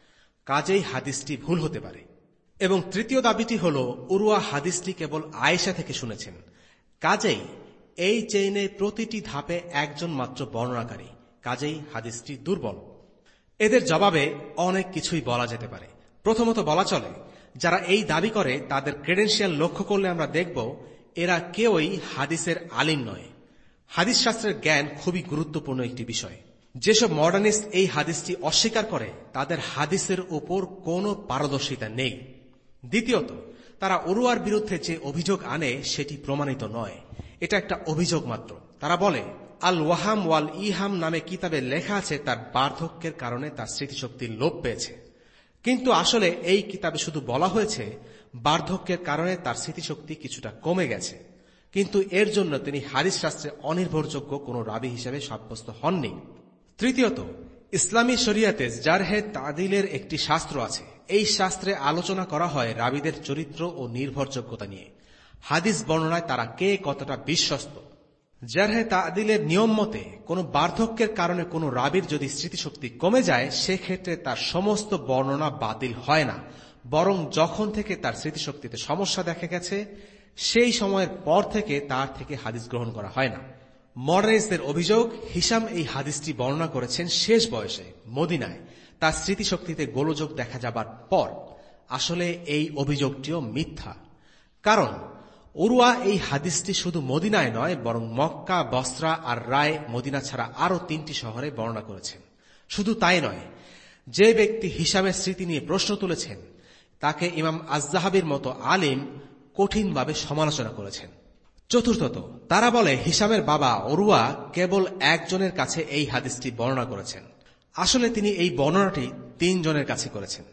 কাজেই হাদিসটি ভুল হতে পারে। এবং তৃতীয় দাবিটি হল, উরওয়া হাদিসটি কেবল আয়েশা থেকে শুনেছেন, কাজেই এই চেইনের প্রতিটি ধাপে একজন মাত্র বর্ণনাকারী, কাজেই হাদিসটি দুর্বল। এদের জবাবে অনেক কিছুই বলা যেতে পারে। প্রথমত বলা চলে, যারা এই দাবি করে তাদের ক্রেডেনশিয়াল লক্ষ্য করলে আমরা দেখব এরা কেউই হাদিসের আলিম নয়। হাদিস শাস্ত্রের জ্ঞান খুবই গুরুত্বপূর্ণ একটি বিষয়। যেসব মডার্নিস্ট এই হাদিসটি অস্বীকার করে তাদের হাদিসের উপর কোনো পারদর্শিতা নেই। দ্বিতীয়ত, তারা উরওয়ার বিরুদ্ধে যে অভিযোগ আনে সেটি প্রমাণিত নয়, এটা একটা অভিযোগ মাত্র। তারা বলে আল ওয়াহাম ওয়াল ইহাম নামে কিতাবে লেখা আছে তার বার্ধক্যের কারণে তার স্মৃতিশক্তির লোপ পেয়েছে, কিন্তু আসলে এই কিতাবে শুধু বলা হয়েছে বার্ধক্যের কারণে তার স্মৃতিশক্তি কিছুটা কমে গেছে, কিন্তু এর জন্য তিনি হাদিস শাস্ত্রে অনির্ভরযোগ্য কোন রাবী হিসেবে সাব্যস্ত হননি। তৃতীয়ত, ইসলামী শরিয়াতে জারহে তাদিলের একটি শাস্ত্র আছে। এই শাস্ত্রে আলোচনা করা হয় রাবীদের চরিত্র ও নির্ভরযোগ্যতা নিয়ে, হাদিস বর্ণনায় তারা কে কতটা বিশ্বস্ত। জারহে তাদিলের নিয়ম মতে কোন বার্ধক্যের কারণে কোন রাবীর যদি স্মৃতিশক্তি কমে যায়, সেক্ষেত্রে তার সমস্ত বর্ণনা বাতিল হয় না, বরং যখন থেকে তার স্মৃতিশক্তিতে সমস্যা দেখা গেছে সেই সময়ের পর থেকে তার থেকে হাদিস গ্রহণ করা হয় না। মডার্নিস্টদের অভিযোগ, হিশাম এই হাদিসটি বর্ণনা করেছেন শেষ বয়সে মদিনায়, তার স্মৃতিশক্তিতে গোলযোগ দেখা যাবার পর। আসলে এই অভিযোগটিও মিথ্যা, কারণ উরওয়া এই হাদিসটি শুধু মদিনায় নয় বরং মক্কা, বসরা আর রায়, মদিনা ছাড়া আরো তিনটি শহরে বর্ণনা করেছেন। শুধু তাই নয়, যে ব্যক্তি হিশামের স্মৃতি নিয়ে প্রশ্ন তুলেছেন তাকে ইমাম আজ-যাহাবির মতো আলিম কঠিনভাবে সমালোচনা করেছেন। চতুর্থত, তারা বলে হিশামের বাবা উরওয়া কেবল একজনের কাছে এই হাদিসটি বর্ণনা করেছেন, আসলে তিনি এই বর্ণনাটি তিনজনের কাছে করেছেন।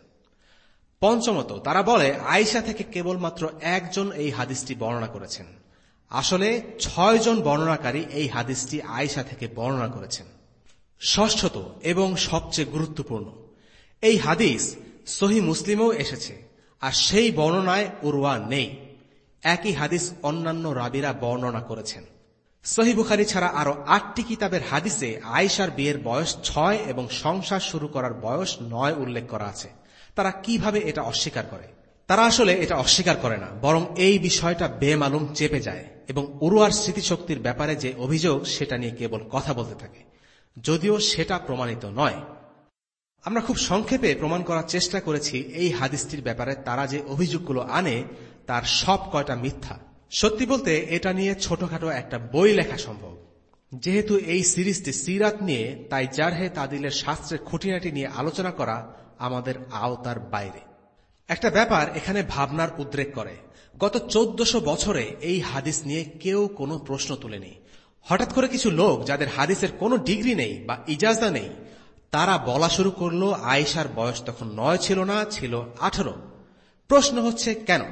পঞ্চমত, তারা বলে আয়েশা থেকে কেবলমাত্র একজন এই হাদিসটি বর্ণনা করেছেন, আসলে ছয় জন বর্ণনাকারী এই হাদিসটি আয়েশা থেকে বর্ণনা করেছেন। ষষ্ঠত এবং সবচেয়ে গুরুত্বপূর্ণ, এই হাদিস সহিহ মুসলিমেও এসেছে, আর সেই বর্ণনায় উরওয়া নেই। একই হাদিস অন্যান্য রাবীরা বর্ণনা করেছেন। সহিহ বুখারী ছাড়া আরো আটটি কিতাবের হাদিসে আয়েশার বিয়ের বয়স ছয় এবং সংসার শুরু করার বয়স নয় উল্লেখ করা আছে। তারা কিভাবে এটা অস্বীকার করে? তারা আসলে এটা অস্বীকার করে না, বরং এই বিষয়টা বেমালুম চেপে যায় এবং উরওয়ার স্মৃতিশক্তির ব্যাপারে যে অভিযোগ সেটা নিয়ে কেবল কথা বলতে থাকে, যদিও সেটা প্রমাণিত নয়। আমরা খুব সংক্ষেপে প্রমাণ করার চেষ্টা করেছি এই হাদিসটির ব্যাপারে তারা যে অভিযোগগুলো আনে তার সব কয়টা মিথ্যা। সত্যি বলতে এটা নিয়ে ছোটখাটো একটা বই লেখা সম্ভব। যেহেতু এই সিরিজটি সিরাত নিয়ে, তাই জারহে তাদিলের শাস্ত্রের খুঁটিনাটি নিয়ে আলোচনা করা আমাদের আওতার বাইরে। একটা ব্যাপার এখানে ভাবনার উদ্রেক করে, গত চোদ্দশো বছরে এই হাদিস নিয়ে কেউ কোনো প্রশ্ন তুলেনি। হঠাৎ করে কিছু লোক যাদের হাদিসের কোনো ডিগ্রি নেই বা ইজাজা নেই, তারা বলা শুরু করলো আয়েশার বয়স তখন নয় ছিল না, ছিল আঠারো। প্রশ্ন হচ্ছে কেন?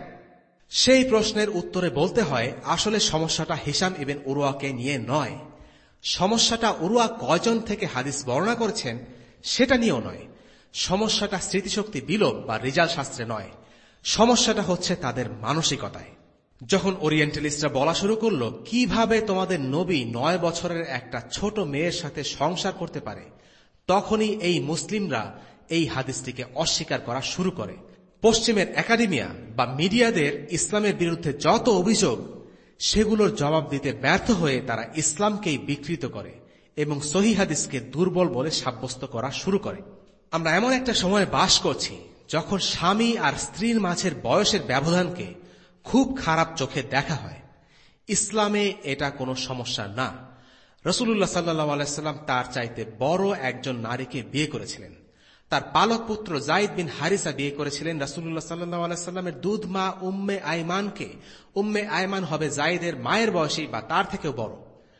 সেই প্রশ্নের উত্তরে বলতে হয়, আসলে সমস্যাটা হিশাম ইবনে উরওয়াকে নিয়ে নয়। সমস্যাটা উরওয়া কয়জন থেকে হাদিস বর্ণনা করেছেন সেটা নিয়েও নয়। সমস্যাটা স্মৃতিশক্তি বিলোপ বা রিজাল শাস্ত্রে নয়। সমস্যাটা হচ্ছে তাদের মানসিকতায়। যখন ওরিয়েন্টালিস্টরা বলা শুরু করলো কিভাবে তোমাদের নবী নয় বছরের একটা ছোট মেয়ের সাথে সংসার করতে পারে, তখনই এই মুসলিমরা এই হাদিসটিকে অস্বীকার করা শুরু করে। পশ্চিমের একাডেমিয়া বা মিডিয়াদের ইসলামের বিরুদ্ধে যত অভিযোগ, সেগুলোর জবাব দিতে ব্যর্থ হয়ে তারা ইসলামকেই বিকৃত করে এবং সহিহ হাদিসকে দুর্বল বলে সাব্যস্ত করা শুরু করে। আমরা এমন একটা সময়ে বাস করছি যখন স্বামী আর স্ত্রীর মাঝের বয়সের ব্যবধানকে খুব খারাপ চোখে দেখা হয়। ইসলামে এটা কোনো সমস্যা না। রাসূলুল্লাহ সাল্লাল্লাহু আলাইহি সাল্লাম তার চাইতে বড় একজন নারীকে বিয়ে করেছিলেন। তার পালক পুত্র যায়েদ বিন হারিসা বিয়ে করেছিলেন রাসূলুল্লাহ সাল্লাল্লাহু আলাইহি সাল্লামের দুধ মা উম্মে আয়মানকে। উম্মে আয়মান হবে যায়েদের মায়ের বয়সী বা তার থেকেও বড়।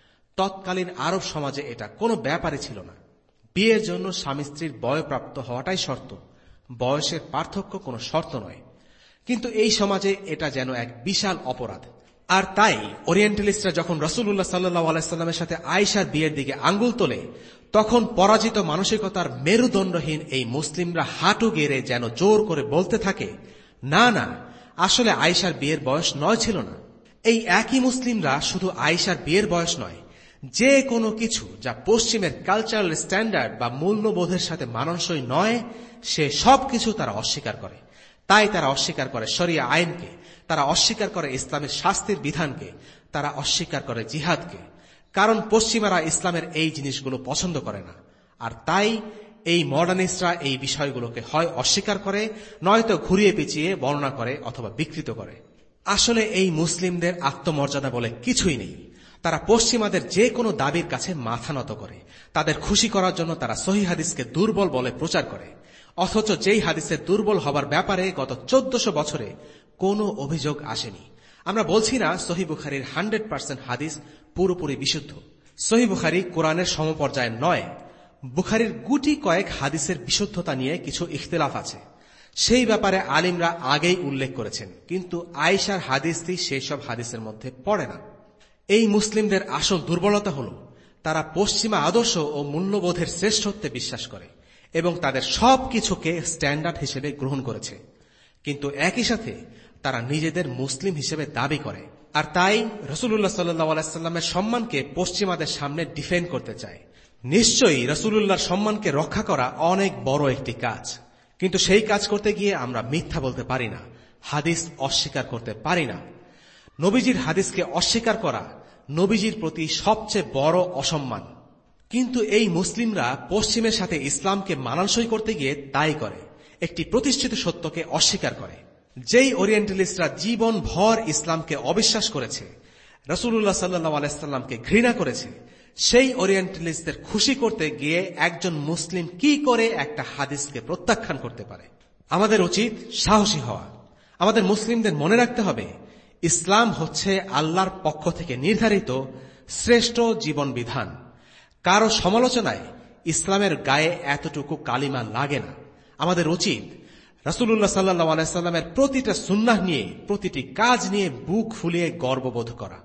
তৎকালীন আরব সমাজে এটা কোনো ব্যাপারই ছিল না। বিয়ের জন্য স্বামী স্ত্রীর বয়প্রাপ্ত হওয়াটাই শর্ত, বয়সের পার্থক্য কোনো শর্ত নয়। কিন্তু এই সমাজে এটা যেন এক বিশাল অপরাধ। আর তাই ওরিয়েন্টালিস্টরা যখন রাসূলুল্লাহ সাল্লাল্লাহু আলাইহি সাল্লামের সাথে আয়েশার বিয়ের দিকে আঙ্গুল তোলে, তখন পরাজিত মানসিকতার মেরুদণ্ডহীন এই মুসলিমরা হাঁটু গেড়ে যেন জোর করে বলতে থাকে, না না, আসলে আয়েশার বিয়ের বয়স নয় ছিল না। এই একই মুসলিমরা শুধু আয়েশার বিয়ের বয়স নয়, যে কোনো কিছু যা পশ্চিমের কালচারাল স্ট্যান্ডার্ড বা মূল্যবোধের সাথে মানানসই নয়, সে সব কিছু তারা অস্বীকার করে। তাই তারা অস্বীকার করে শরিয়া আইনকে, তারা অস্বীকার করে ইসলামের শাস্তির বিধানকে, তারা অস্বীকার করে জিহাদকে। কারণ পশ্চিমারা ইসলামের এই জিনিসগুলো পছন্দ করে না। আর তাই এই মডার্নিস্টরা এই বিষয়গুলোকে হয় অস্বীকার করে, নয়তো ঘুরিয়ে পেঁচিয়ে বর্ণনা করে অথবা বিকৃত করে। আসলে এই মুসলিমদের আত্মমর্যাদা বলে কিছুই নেই। তারা পশ্চিমাদের যে কোনো দাবির কাছে মাথা নত করে। তাদের খুশি করার জন্য তারা সহিহ হাদিসকে দুর্বল বলে প্রচার করে, অথচ যেই হাদিসের দুর্বল হবার ব্যাপারে গত চোদ্দশো বছরে কোনো অভিযোগ আসেনি। আমরা বলছি না সহিহ বুখারীর হান্ড্রেড পার্সেন্ট হাদিস পুরোপুরি বিশুদ্ধ। সহিহ বুখারী কোরআনের সমপর্যায়ে নয়। বুখারীর গুটি কয়েক হাদিসের বিশুদ্ধতা নিয়ে কিছু ইখতিলাফ আছে, সেই ব্যাপারে আলিমরা আগেই উল্লেখ করেছেন, কিন্তু আয়েশার হাদিসটি সেই সব হাদিসের মধ্যে পড়ে না। এই মুসলিমদের আসল দুর্বলতা হল তারা পশ্চিমা আদর্শ ও মূল্যবোধের শ্রেষ্ঠত্বে বিশ্বাস করে এবং তাদের সব কিছুকে স্ট্যান্ডার্ড হিসেবে গ্রহণ করেছে, কিন্তু একই সাথে তারা নিজেদের মুসলিম হিসেবে দাবি করে। আর তাই রাসূলুল্লাহ সাল্লাল্লাহু আলাইহি সাল্লামের সম্মানকে পশ্চিমাদের সামনে ডিফেন্ড করতে চায়। নিশ্চয়ই রাসূলুল্লাহর সম্মানকে রক্ষা করা অনেক বড় একটি কাজ, কিন্তু সেই কাজ করতে গিয়ে আমরা মিথ্যা বলতে পারি না, হাদিস অস্বীকার করতে পারি না। নবীজির হাদিসকে অস্বীকার করা নবীজির প্রতি সবচেয়ে বড় অসম্মান। কিন্তু এই মুসলিমরা পশ্চিমের সাথে ইসলামকে মানানসই করতে গিয়ে তাই করে, একটি প্রতিষ্ঠিত সত্যকে অস্বীকার করে। যেই ওরিয়েন্টালিস্টরা জীবন ভর ইসলামকে অবিশ্বাস করেছে, রাসূলুল্লাহ সাল্লাল্লাহু আলাইহি সাল্লামকে ঘৃণা করেছে, সেই ওরিয়েন্টালিস্টদের খুশি করতে গিয়ে একজন মুসলিম কি করে একটা হাদিসকে প্রত্যাখ্যান করতে পারে? আমাদের উচিত সাহসী হওয়া। আমাদের মুসলিমদের মনে রাখতে হবে, ইসলাম হচ্ছে আল্লাহর পক্ষ থেকে নির্ধারিত শ্রেষ্ঠ জীবন বিধান। কারো সমালোচনায় ইসলামের গায়ে এতটুকু কালিমা লাগে না। আমাদের উচিত রাসূলুল্লাহ সাল্লাল্লাহু আলাইহি সাল্লামের প্রতিটা সুন্নাহ নিয়ে, প্রতিটি কাজ নিয়ে বুক ফুলিয়ে গর্ববোধ করা।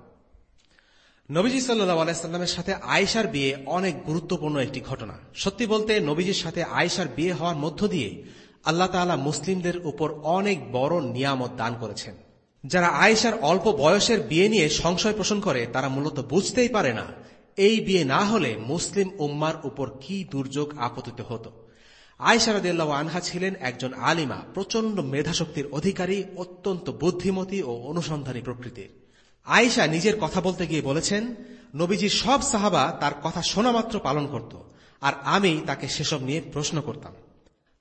নবীজি সাল্লাল্লাহু আলাইহি সাল্লামের সাথে আয়েশার বিয়ে অনেক গুরুত্বপূর্ণ একটি ঘটনা। সত্যি বলতে নবীজির সাথে আয়েশার বিয়ে হওয়ার মধ্য দিয়ে আল্লাহ তাআলা মুসলিমদের উপর অনেক বড় নিয়ামত দান করেছেন। যারা আয়েশার অল্প বয়সের বিয়ে নিয়ে সংশয় পোষণ করে, তারা মূলত বুঝতেই পারে না এই বিয়ে না হলে মুসলিম উম্মার উপর কি দুর্যোগ আপতিত হতো। আয়েশা রাদিয়াল্লাহু আনহা ছিলেন একজন আলিমা, প্রচন্ড মেধাশক্তির অধিকারী, অত্যন্ত বুদ্ধিমতী ও অনুসন্ধানী প্রকৃতির। আয়েশা নিজের কথা বলতে গিয়ে বলেছেন, নবীজির সব সাহাবা তার কথা শোনা মাত্র পালন করত, আর আমি তাকে সেসব নিয়ে প্রশ্ন করতাম।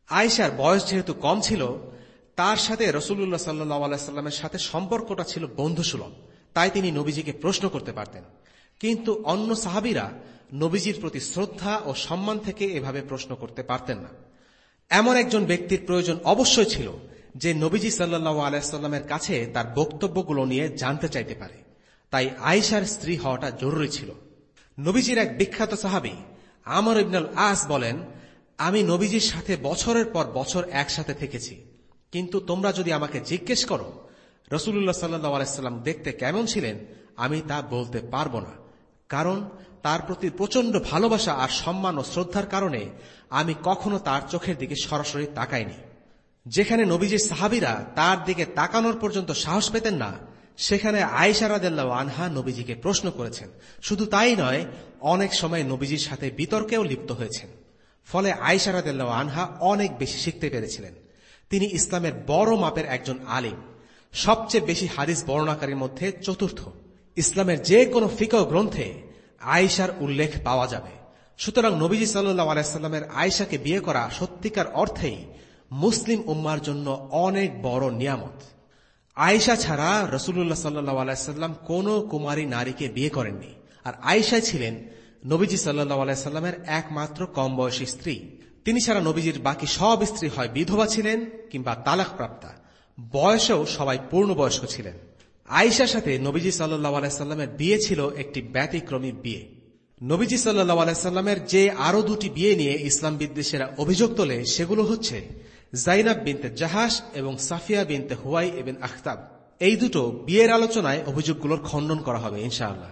আয়েশার বয়স যেহেতু কম ছিল, তার সাথে রাসূলুল্লাহ সাল্লাল্লাহু আলাইহি সাল্লামের সাথে সম্পর্কটা ছিল বন্ধুসুলভ, তাই তিনি নবীজিকে প্রশ্ন করতে পারতেন। কিন্তু অন্য সাহাবীরা নবীজির প্রতি শ্রদ্ধা ও সম্মান থেকে এভাবে প্রশ্ন করতে পারতেন না। এমন একজন ব্যক্তির প্রয়োজন অবশ্যই ছিল যে নবীজি সাল্লাল্লাহু আলাইহি সাল্লামের কাছে তার বক্তব্যগুলো নিয়ে জানতে চাইতে পারে। তাই আয়েশার স্ত্রী হওয়াটা জরুরি ছিল। নবীজির এক বিখ্যাত সাহাবী আমর ইবনুল আস বলেন, আমি নবীজির সাথে বছরের পর বছর একসাথে থেকেছি, কিন্তু তোমরা যদি আমাকে জিজ্ঞেস করো রাসূলুল্লাহ সাল্লাল্লাহু আলাইহি সাল্লাম দেখতে কেমন ছিলেন, আমি তা বলতে পারবো না। কারণ তার প্রতি প্রচন্ড ভালোবাসা আর সম্মান ও শ্রদ্ধার কারণে আমি কখনো তার চোখের দিকে সরাসরি তাকাইনি। যেখানে নবীজির সাহাবীরা তার দিকে তাকানোর পর্যন্ত সাহস পেতেন না, সেখানে আয়েশা রাদিয়াল্লাহু আনহা নবীজিকে প্রশ্ন করেছেন। শুধু তাই নয়, অনেক সময় নবীজির সাথে বিতর্কেও লিপ্ত হয়েছেন। ফলে আয়েশা রাদিয়াল্লাহু আনহা অনেক বেশি শিখতে পেরেছিলেন। তিনি ইসলামের বড় মাপের একজন আলিম, সবচেয়ে বেশি হাদিস বর্ণনাকারীর মধ্যে চতুর্থ। ইসলামের যে কোনো ফিকহ গ্রন্থে আয়েশার উল্লেখ পাওয়া যাবে। সুতরাং নবীজি সাল্লাল্লাহু আলাইহি সাল্লামের আয়েশাকে বিয়ে করা সত্যিকার অর্থেই মুসলিম উম্মার জন্য অনেক বড় নিয়ামত। আয়েশা ছাড়া রাসূলুল্লাহ সাল্লাল্লাহু আলাইহি সাল্লাম কোন কুমারী নারীকে বিয়ে করেননি। আর আয়েশা ছিলেন নবীজি সাল্লাল্লাহু আলাইহি সাল্লামের একমাত্র কম বয়সী স্ত্রী। তিনি ছাড়া নবীজির বাকি সব স্ত্রী হয় বিধবা ছিলেন কিংবা তালাকপ্রাপ্তা। বয়সেও সবাই পূর্ণবয়স্ক ছিলেন। আয়েশার সাথে নবীজি সাল্লাল্লাহু আলাইহি সাল্লামের বিয়ে ছিল একটি ব্যতিক্রমী বিয়ে। নবীজি সাল্লাল্লাহু আলাইহি সাল্লামের যে আরো দুটি বিয়ে নিয়ে ইসলাম বিদ্বেষীরা অভিযোগ তোলে, সেগুলো হচ্ছে যায়নাব বিনতে জাহাশ এবং সাফিয়া বিনতে হুয়াই ইবনে আখতাব। এই দুটো বিয়ের আলোচনায় অভিযোগগুলোর খণ্ডন করা হবে ইনশাআল্লাহ।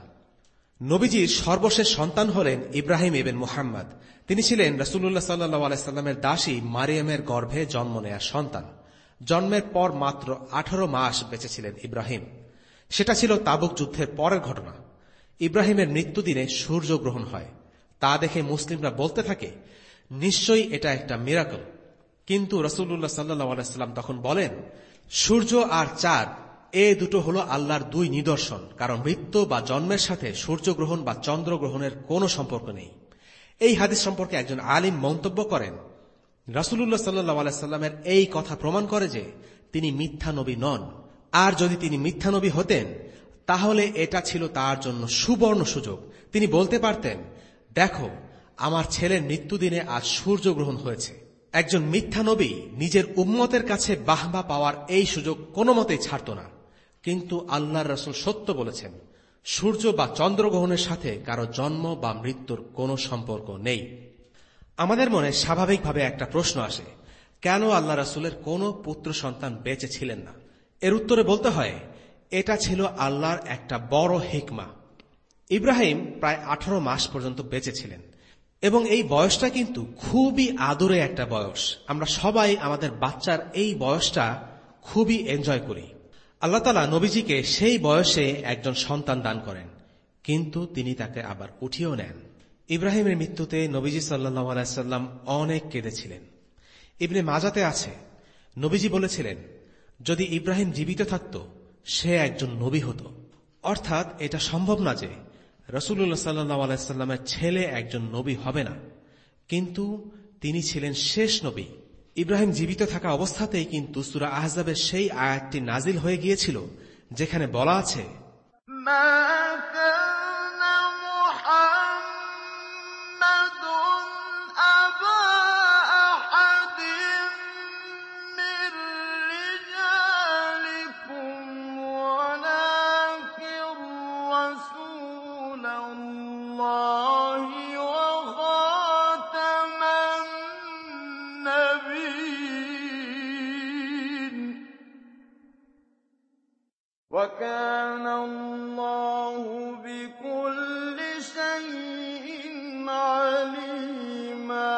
নবীজির সর্বশেষ সন্তান হলেন ইব্রাহিম ইবনে মুহাম্মদ। তিনি ছিলেন রাসূলুল্লাহ সাল্লাল্লাহু আলাইহি সাল্লামের দাসী মারিয়ামের গর্ভে জন্ম নেয়া সন্তান। জন্মের পর মাত্র আঠারো মাস বেঁচে ছিলেন ইব্রাহিম। সেটা ছিল তাবুক যুদ্ধের পরের ঘটনা। ইব্রাহিমের মৃত্যুদিনে সূর্যগ্রহণ হয়। তা দেখে মুসলিমরা বলতে থাকে, নিশ্চয়ই এটা একটা মিরাকল। কিন্তু রাসূলুল্লাহ সাল্লাল্লাহু আলাইহি সাল্লাম তখন বলেন, সূর্য আর চাঁদ এ দুটো হলো আল্লাহর দুই নিদর্শন, কারণ মৃত্যু বা জন্মের সাথে সূর্যগ্রহণ বা চন্দ্রগ্রহণের কোনো সম্পর্ক নেই। এই হাদিস সম্পর্কে একজন আলিম মন্তব্য করেন, রাসূলুল্লাহ সাল্লাল্লাহু আলাইহি সাল্লামের এই কথা প্রমাণ করে যে তিনি মিথ্যা নবী নন। আর যদি তিনি মিথ্যা নবী হতেন, তাহলে এটা ছিল তার জন্য সুবর্ণ সুযোগ। তিনি বলতে পারতেন, দেখো আমার ছেলের মৃত্যুদিনে আজ সূর্যগ্রহণ হয়েছে। একজন মিথ্যা নবী নিজের উম্মতের কাছে বাহবা পাওয়ার এই সুযোগ কোনো মতেই ছাড়ত না। কিন্তু আল্লাহর রাসূল সত্য বলেছেন, সূর্য বা চন্দ্রগ্রহণের সাথে কারো জন্ম বা মৃত্যুর কোনো সম্পর্ক নেই। আমাদের মনে স্বাভাবিকভাবে একটা প্রশ্ন আসে, কেন আল্লাহ রাসূলের কোনো পুত্র সন্তান বেঁচে ছিলেন না? এর উত্তরে বলতে হয়, এটা ছিল আল্লাহর একটা বড় হিকমা। ইব্রাহিম প্রায় আঠারো মাস পর্যন্ত বেঁচে ছিলেন এবং এই বয়সটা কিন্তু খুবই আদরে একটা বয়স। আমরা সবাই আমাদের বাচ্চার এই বয়সটা খুবই এনজয় করি। আল্লাহ তাআলা নবীজিকে সেই বয়সে একজন সন্তান দান করেন, কিন্তু তিনি তাকে আবার উঠিয়েও নেন। ইব্রাহিমের মৃত্যুতে নবীজি সাল্লাল্লাহু আলাইহি সাল্লাম অনেক কেঁদেছিলেন। ইবনে মাজাতে আছে, নবীজি বলেছিলেন, যদি ইব্রাহিম জীবিত থাকত সে একজন নবী হতো। অর্থাৎ এটা সম্ভব না যে রাসূলুল্লাহ সাল্লাল্লাহু আলাইহি সাল্লামের ছেলে একজন নবী হবে না, কিন্তু তিনি ছিলেন শেষ নবী। ইব্রাহিম জীবিত থাকা অবস্থাতেই কিন্তু সূরা আহজাবের সেই আয়াতটি নাজিল হয়ে গিয়েছিল, যেখানে বলা আছে, وَكَانَ اللَّهُ بِكُلِّ شَيْءٍ عَلِيمًا।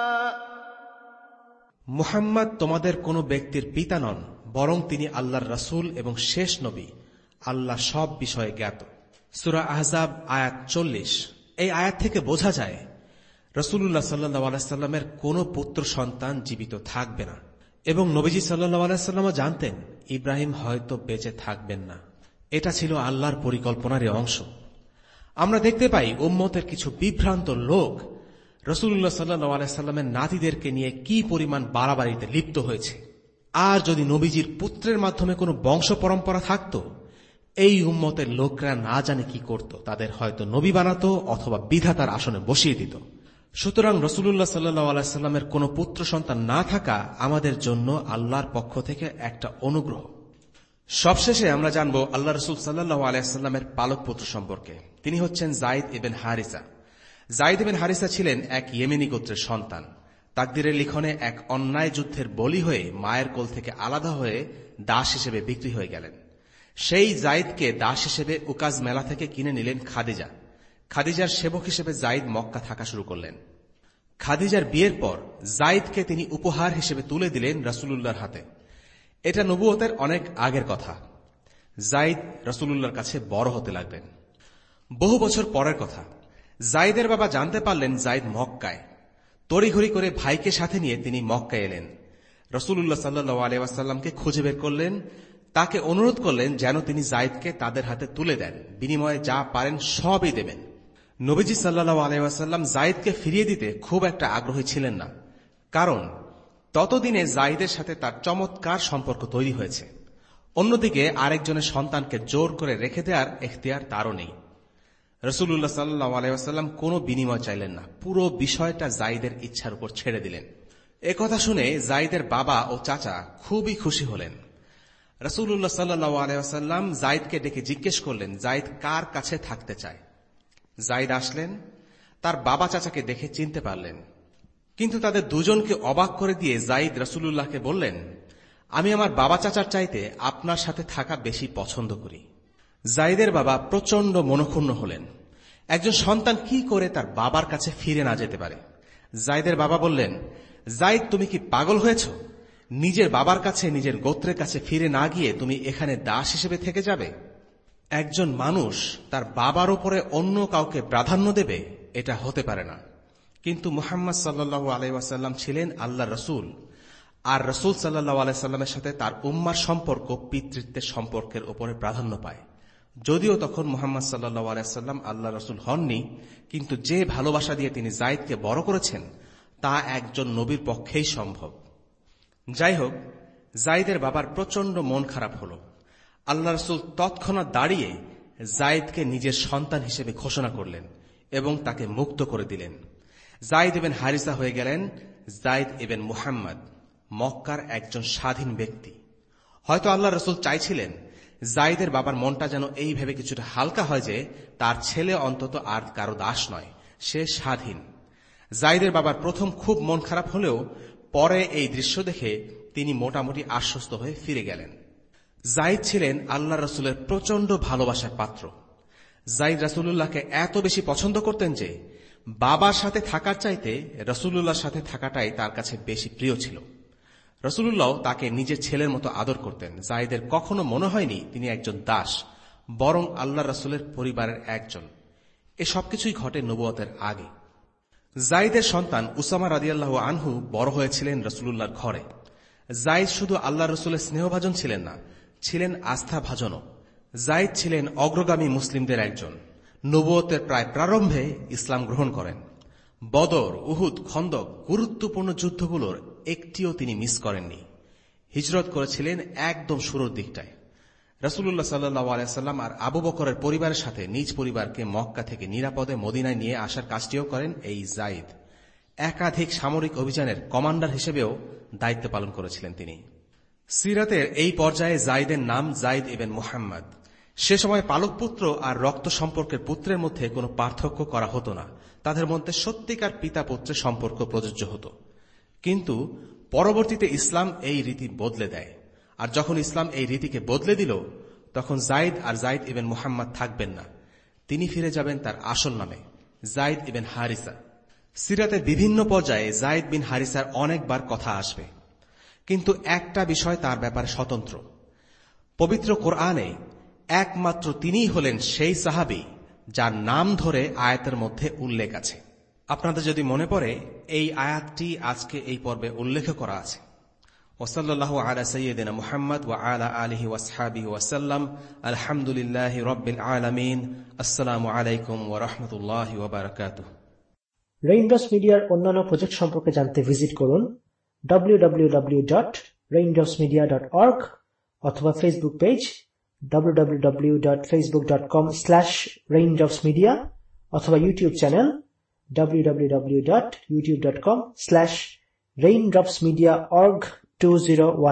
মুহাম্মদ তোমাদের কোনো ব্যক্তির পিতা নন, বরং তিনি আল্লাহর রাসূল এবং শেষ নবী। আল্লাহ সব বিষয়ে জ্ঞাত। সূরা আহজাব আয়াত চল্লিশ। এই আয়াত থেকে বোঝা যায় রাসূলুল্লাহ সাল্লাল্লাহু আলাইহি সাল্লামের কোনো পুত্র সন্তান জীবিত থাকবে না, এবং নবীজি সাল্লাল্লাহু আলাইহি সাল্লামও জানতেন ইব্রাহিম হয়তো বেঁচে থাকবেন না। এটা ছিল আল্লাহর পরিকল্পনার অংশ। আমরা দেখতে পাই উম্মতের কিছু বিভ্রান্ত লোক রাসূলুল্লাহ সাল্লাল্লাহু আলাইহি সাল্লামের নাতিদেরকে নিয়ে কি পরিমাণ বাড়াবাড়িতে লিপ্ত হয়েছে। আর যদি নবীজির পুত্রের মাধ্যমে কোনো বংশ পরম্পরা থাকত, এই উম্মতের লোকরা না জানে কি করত, তাদের হয়তো নবী বানাতো অথবা বিধাতার আসনে বসিয়ে দিত। সুতরাং রাসূলুল্লাহ সাল্লাল্লাহু আলাইহি সাল্লামের কোনো পুত্র সন্তান না থাকা আমাদের জন্য আল্লাহর পক্ষ থেকে একটা অনুগ্রহ। সবশেষে আমরা জানব আল্লাহ রাসূল সাল্লাল্লাহু আলাইহি সাল্লামের পালক পুত্র সম্পর্কে। তিনি হচ্ছেন যায়েদ ইবনে হারিসা। যায়েদ ইবনে হারিসা ছিলেন এক ইয়েমেনি গোত্রের সন্তান। তাকদীরের লিখনে এক অন্যায় যুদ্ধের বলি হয়ে মায়ের কোল থেকে আলাদা হয়ে দাস হিসেবে বিক্রি হয়ে গেলেন। সেই যায়েদকে দাস হিসেবে উকাজ মেলা থেকে কিনে নিলেন খাদিজা। খাদিজার সেবক হিসেবে যায়েদ মক্কা থাকা শুরু করলেন। খাদিজার বিয়ের পর যায়েদকে তিনি উপহার হিসেবে তুলে দিলেন রাসূলুল্লাহর হাতে। এটা নবুয়তের অনেক আগের কথা। যায়েদ রাসূলুল্লাহর কাছে বড় হতে লাগলেন। বহু বছর পরের কথা, যায়েদের বাবা জানতে পারলেন যায়েদ মক্কায়। তড়িঘড়ি করে ভাইকে সাথে নিয়ে তিনি মক্কায় এলেন। রাসূলুল্লাহ সাল্লাল্লাহু আলাইহি ওয়াসাল্লামকে খুঁজে বের করলেন, তাকে অনুরোধ করলেন যেন তিনি যায়েদকে তাদের হাতে তুলে দেন, বিনিময়ে যা পারেন সবই দেবেন। নবীজি সাল্লাল্লাহু আলাইহি ওয়াসাল্লাম যায়েদকে ফিরিয়ে দিতে খুব একটা আগ্রহী ছিলেন না, কারণ ততদিনে যায়েদের সাথে তার চমৎকার সম্পর্ক তৈরি হয়েছে। অন্যদিকে আরেকজনের সন্তানকে জোর করে রেখে দেওয়ার এখতিয়ার তারও নেই। রাসূলুল্লাহ সাল্লাল্লাহু আলাইহি ওয়াসাল্লাম কোনো বিনিময় চাইলেন না, পুরো বিষয়টা যায়েদের ইচ্ছার উপর ছেড়ে দিলেন। একথা শুনে যায়েদের বাবা ও চাচা খুবই খুশি হলেন। রাসূলুল্লাহ সাল্লাল্লাহু আলাইহি ওয়াসাল্লাম যায়েদকে ডেকে জিজ্ঞেস করলেন যায়েদ কার কাছে থাকতে চায়। যায়েদ আসলেন, তার বাবা চাচাকে দেখে চিনতে পারলেন, কিন্তু তাদের দুজনকে অবাক করে দিয়ে যায়েদ রাসূলুল্লাহকে বললেন, আমি আমার বাবা চাচার চাইতে আপনার সাথে থাকা বেশি পছন্দ করি। যায়েদের বাবা প্রচন্ড মনক্ষুণ্ণ হলেন। একজন সন্তান কি করে তার বাবার কাছে ফিরে না যেতে পারে। যায়েদের বাবা বললেন, যায়েদ তুমি কি পাগল হয়েছ? নিজের বাবার কাছে, নিজের গোত্রের কাছে ফিরে না গিয়ে তুমি এখানে দাস হিসেবে থেকে যাবে? একজন মানুষ তার বাবার উপরে অন্য কাউকে প্রাধান্য দেবে, এটা হতে পারে না। কিন্তু মুহাম্মদ সাল্লাল্লাহু আলাইহি ওয়াসাল্লাম ছিলেন আল্লাহর রাসূল, আর রাসূল সাল্লাল্লাহু আলাইহি ওয়াসাল্লামের সাথে তার উম্মার সম্পর্ক পিতৃত্বের সম্পর্কের উপরে প্রাধান্য পায়। যদিও তখন মুহাম্মদ সাল্লাল্লাহু আলাইহি ওয়াসাল্লাম আল্লাহর রাসূল হননি, কিন্তু যে ভালোবাসা দিয়ে তিনি যায়েদকে বড় করেছেন তা একজন নবীর পক্ষেই সম্ভব। যাই হোক, যায়েদের বাবার প্রচন্ড মন খারাপ হল। আল্লাহ রাসূল তৎক্ষণাৎ দাঁড়িয়ে যায়েদকে নিজের সন্তান হিসেবে ঘোষণা করলেন এবং তাকে মুক্ত করে দিলেন। যায়েদ ইবনে হারিসা হয়ে গেলেন যায়েদ ইবনে মুহাম্মদ, মক্কার একজন স্বাধীন ব্যক্তি। হয়তো আল্লাহ রাসূল চাইছিলেন যায়েদের বাবার মনটা যেন এই ভেবে কিছুটা হালকা হয় যে তার ছেলে অন্তত আর কারো দাস নয়, সে স্বাধীন। যায়েদের বাবার প্রথম খুব মন খারাপ হলেও পরে এই দৃশ্য দেখে তিনি মোটামুটি আশ্বস্ত হয়ে ফিরে গেলেন। যায়েদ ছিলেন আল্লাহ রাসূলের প্রচন্ড ভালোবাসার পাত্র। যায়েদ রাসূলুল্লাহকে এত বেশি পছন্দ করতেন যে বাবার সাথে থাকার চাইতে রাসূলুল্লাহর সাথে থাকাটাই তার কাছে বেশি প্রিয় ছিল। রাসূলুল্লাহ তাকে নিজের ছেলের মতো আদর করতেন। যায়েদের কখনো মনে হয়নি তিনি একজন দাস, বরং আল্লাহ রাসূলের পরিবারের একজন। এ সবকিছুই ঘটে নবুয়তের আগে। যায়েদের সন্তান উসামা রাদিয়াল্লাহু আনহু বড় হয়েছিলেন রাসূলুল্লাহর ঘরে। যায়েদ শুধু আল্লাহ রাসূলের স্নেহভাজন ছিলেন না, ছিলেন আস্থাভাজনও। যায়েদ ছিলেন অগ্রগামী মুসলিমদের একজন। নবুয়তের প্রায় প্রারম্ভে ইসলাম গ্রহণ করেন। বদর, উহুদ, খন্দক গুরুত্বপূর্ণ যুদ্ধগুলোর একটিও তিনি মিস করেননি। হিজরত করেছিলেন একদম শুরুর দিকটায়। রাসূলুল্লাহ সাল্লাল্লাহু আলাইহি ওয়াসাল্লাম আর আবু বকরের পরিবারের সাথে নিজ পরিবারকে মক্কা থেকে নিরাপদে মদিনায় নিয়ে আসার কাজটিও করেন এই যায়েদ। একাধিক সামরিক অভিযানের কমান্ডার হিসেবেও দায়িত্ব পালন করেছিলেন তিনি। সিরাতের এই পর্যায়ে যায়েদের নাম যায়েদ ইবনে মুহাম্মদ। সে সময় পালক পুত্র আর রক্ত সম্পর্কের পুত্রের মধ্যে কোনো পার্থক্য করা হতো না, তাদের মধ্যে সত্যিকার পিতা পুত্রের সম্পর্ক প্রযোজ্য হতো। কিন্তু পরবর্তীতে ইসলাম এই রীতি বদলে দেয়, আর যখন ইসলাম এই রীতিকে বদলে দিল তখন যায়েদ আর যায়েদ ইবনে মুহাম্মদ থাকবেন না, তিনি ফিরে যাবেন তার আসল নামে যায়েদ ইবনে হারিসা। সিরাতের বিভিন্ন পর্যায়ে যায়েদ বিন হারিসার অনেকবার কথা আসবে, কিন্তু একটা বিষয় তার ব্যাপারে স্বতন্ত্র। পবিত্র কোরআনে একমাত্র তিনিই হলেন সেই সাহাবী যার নাম ধরে আয়াতের মধ্যে উল্লেখ আছে। আপনাদের যদি মনে পড়ে, এই আয়াতটি আজকে এই পর্বে উল্লেখ করা আছে। ওয়াসাল্লাল্লাহু আলা সাইয়্যিদিনা মুহাম্মদ ওয়া আলা আলিহি ওয়াসহাবিহি ওয়াসাল্লাম। আলহামদুলিল্লাহি রাব্বিল আলামিন। আসসালামু আলাইকুম ওয়া রাহমাতুল্লাহি ওয়া বারাকাতুহু। রেইনড্রপস মিডিয়ার অন্যান্য প্রজেক্ট সম্পর্কে জানতে ভিজিট করুন W W W dot raindrops media dot org অথবা Facebook page W W W dot Facebook dot com slash raindrops media অথবা YouTube channel W W W dot YouTube dot com slash raindrops media org two zero one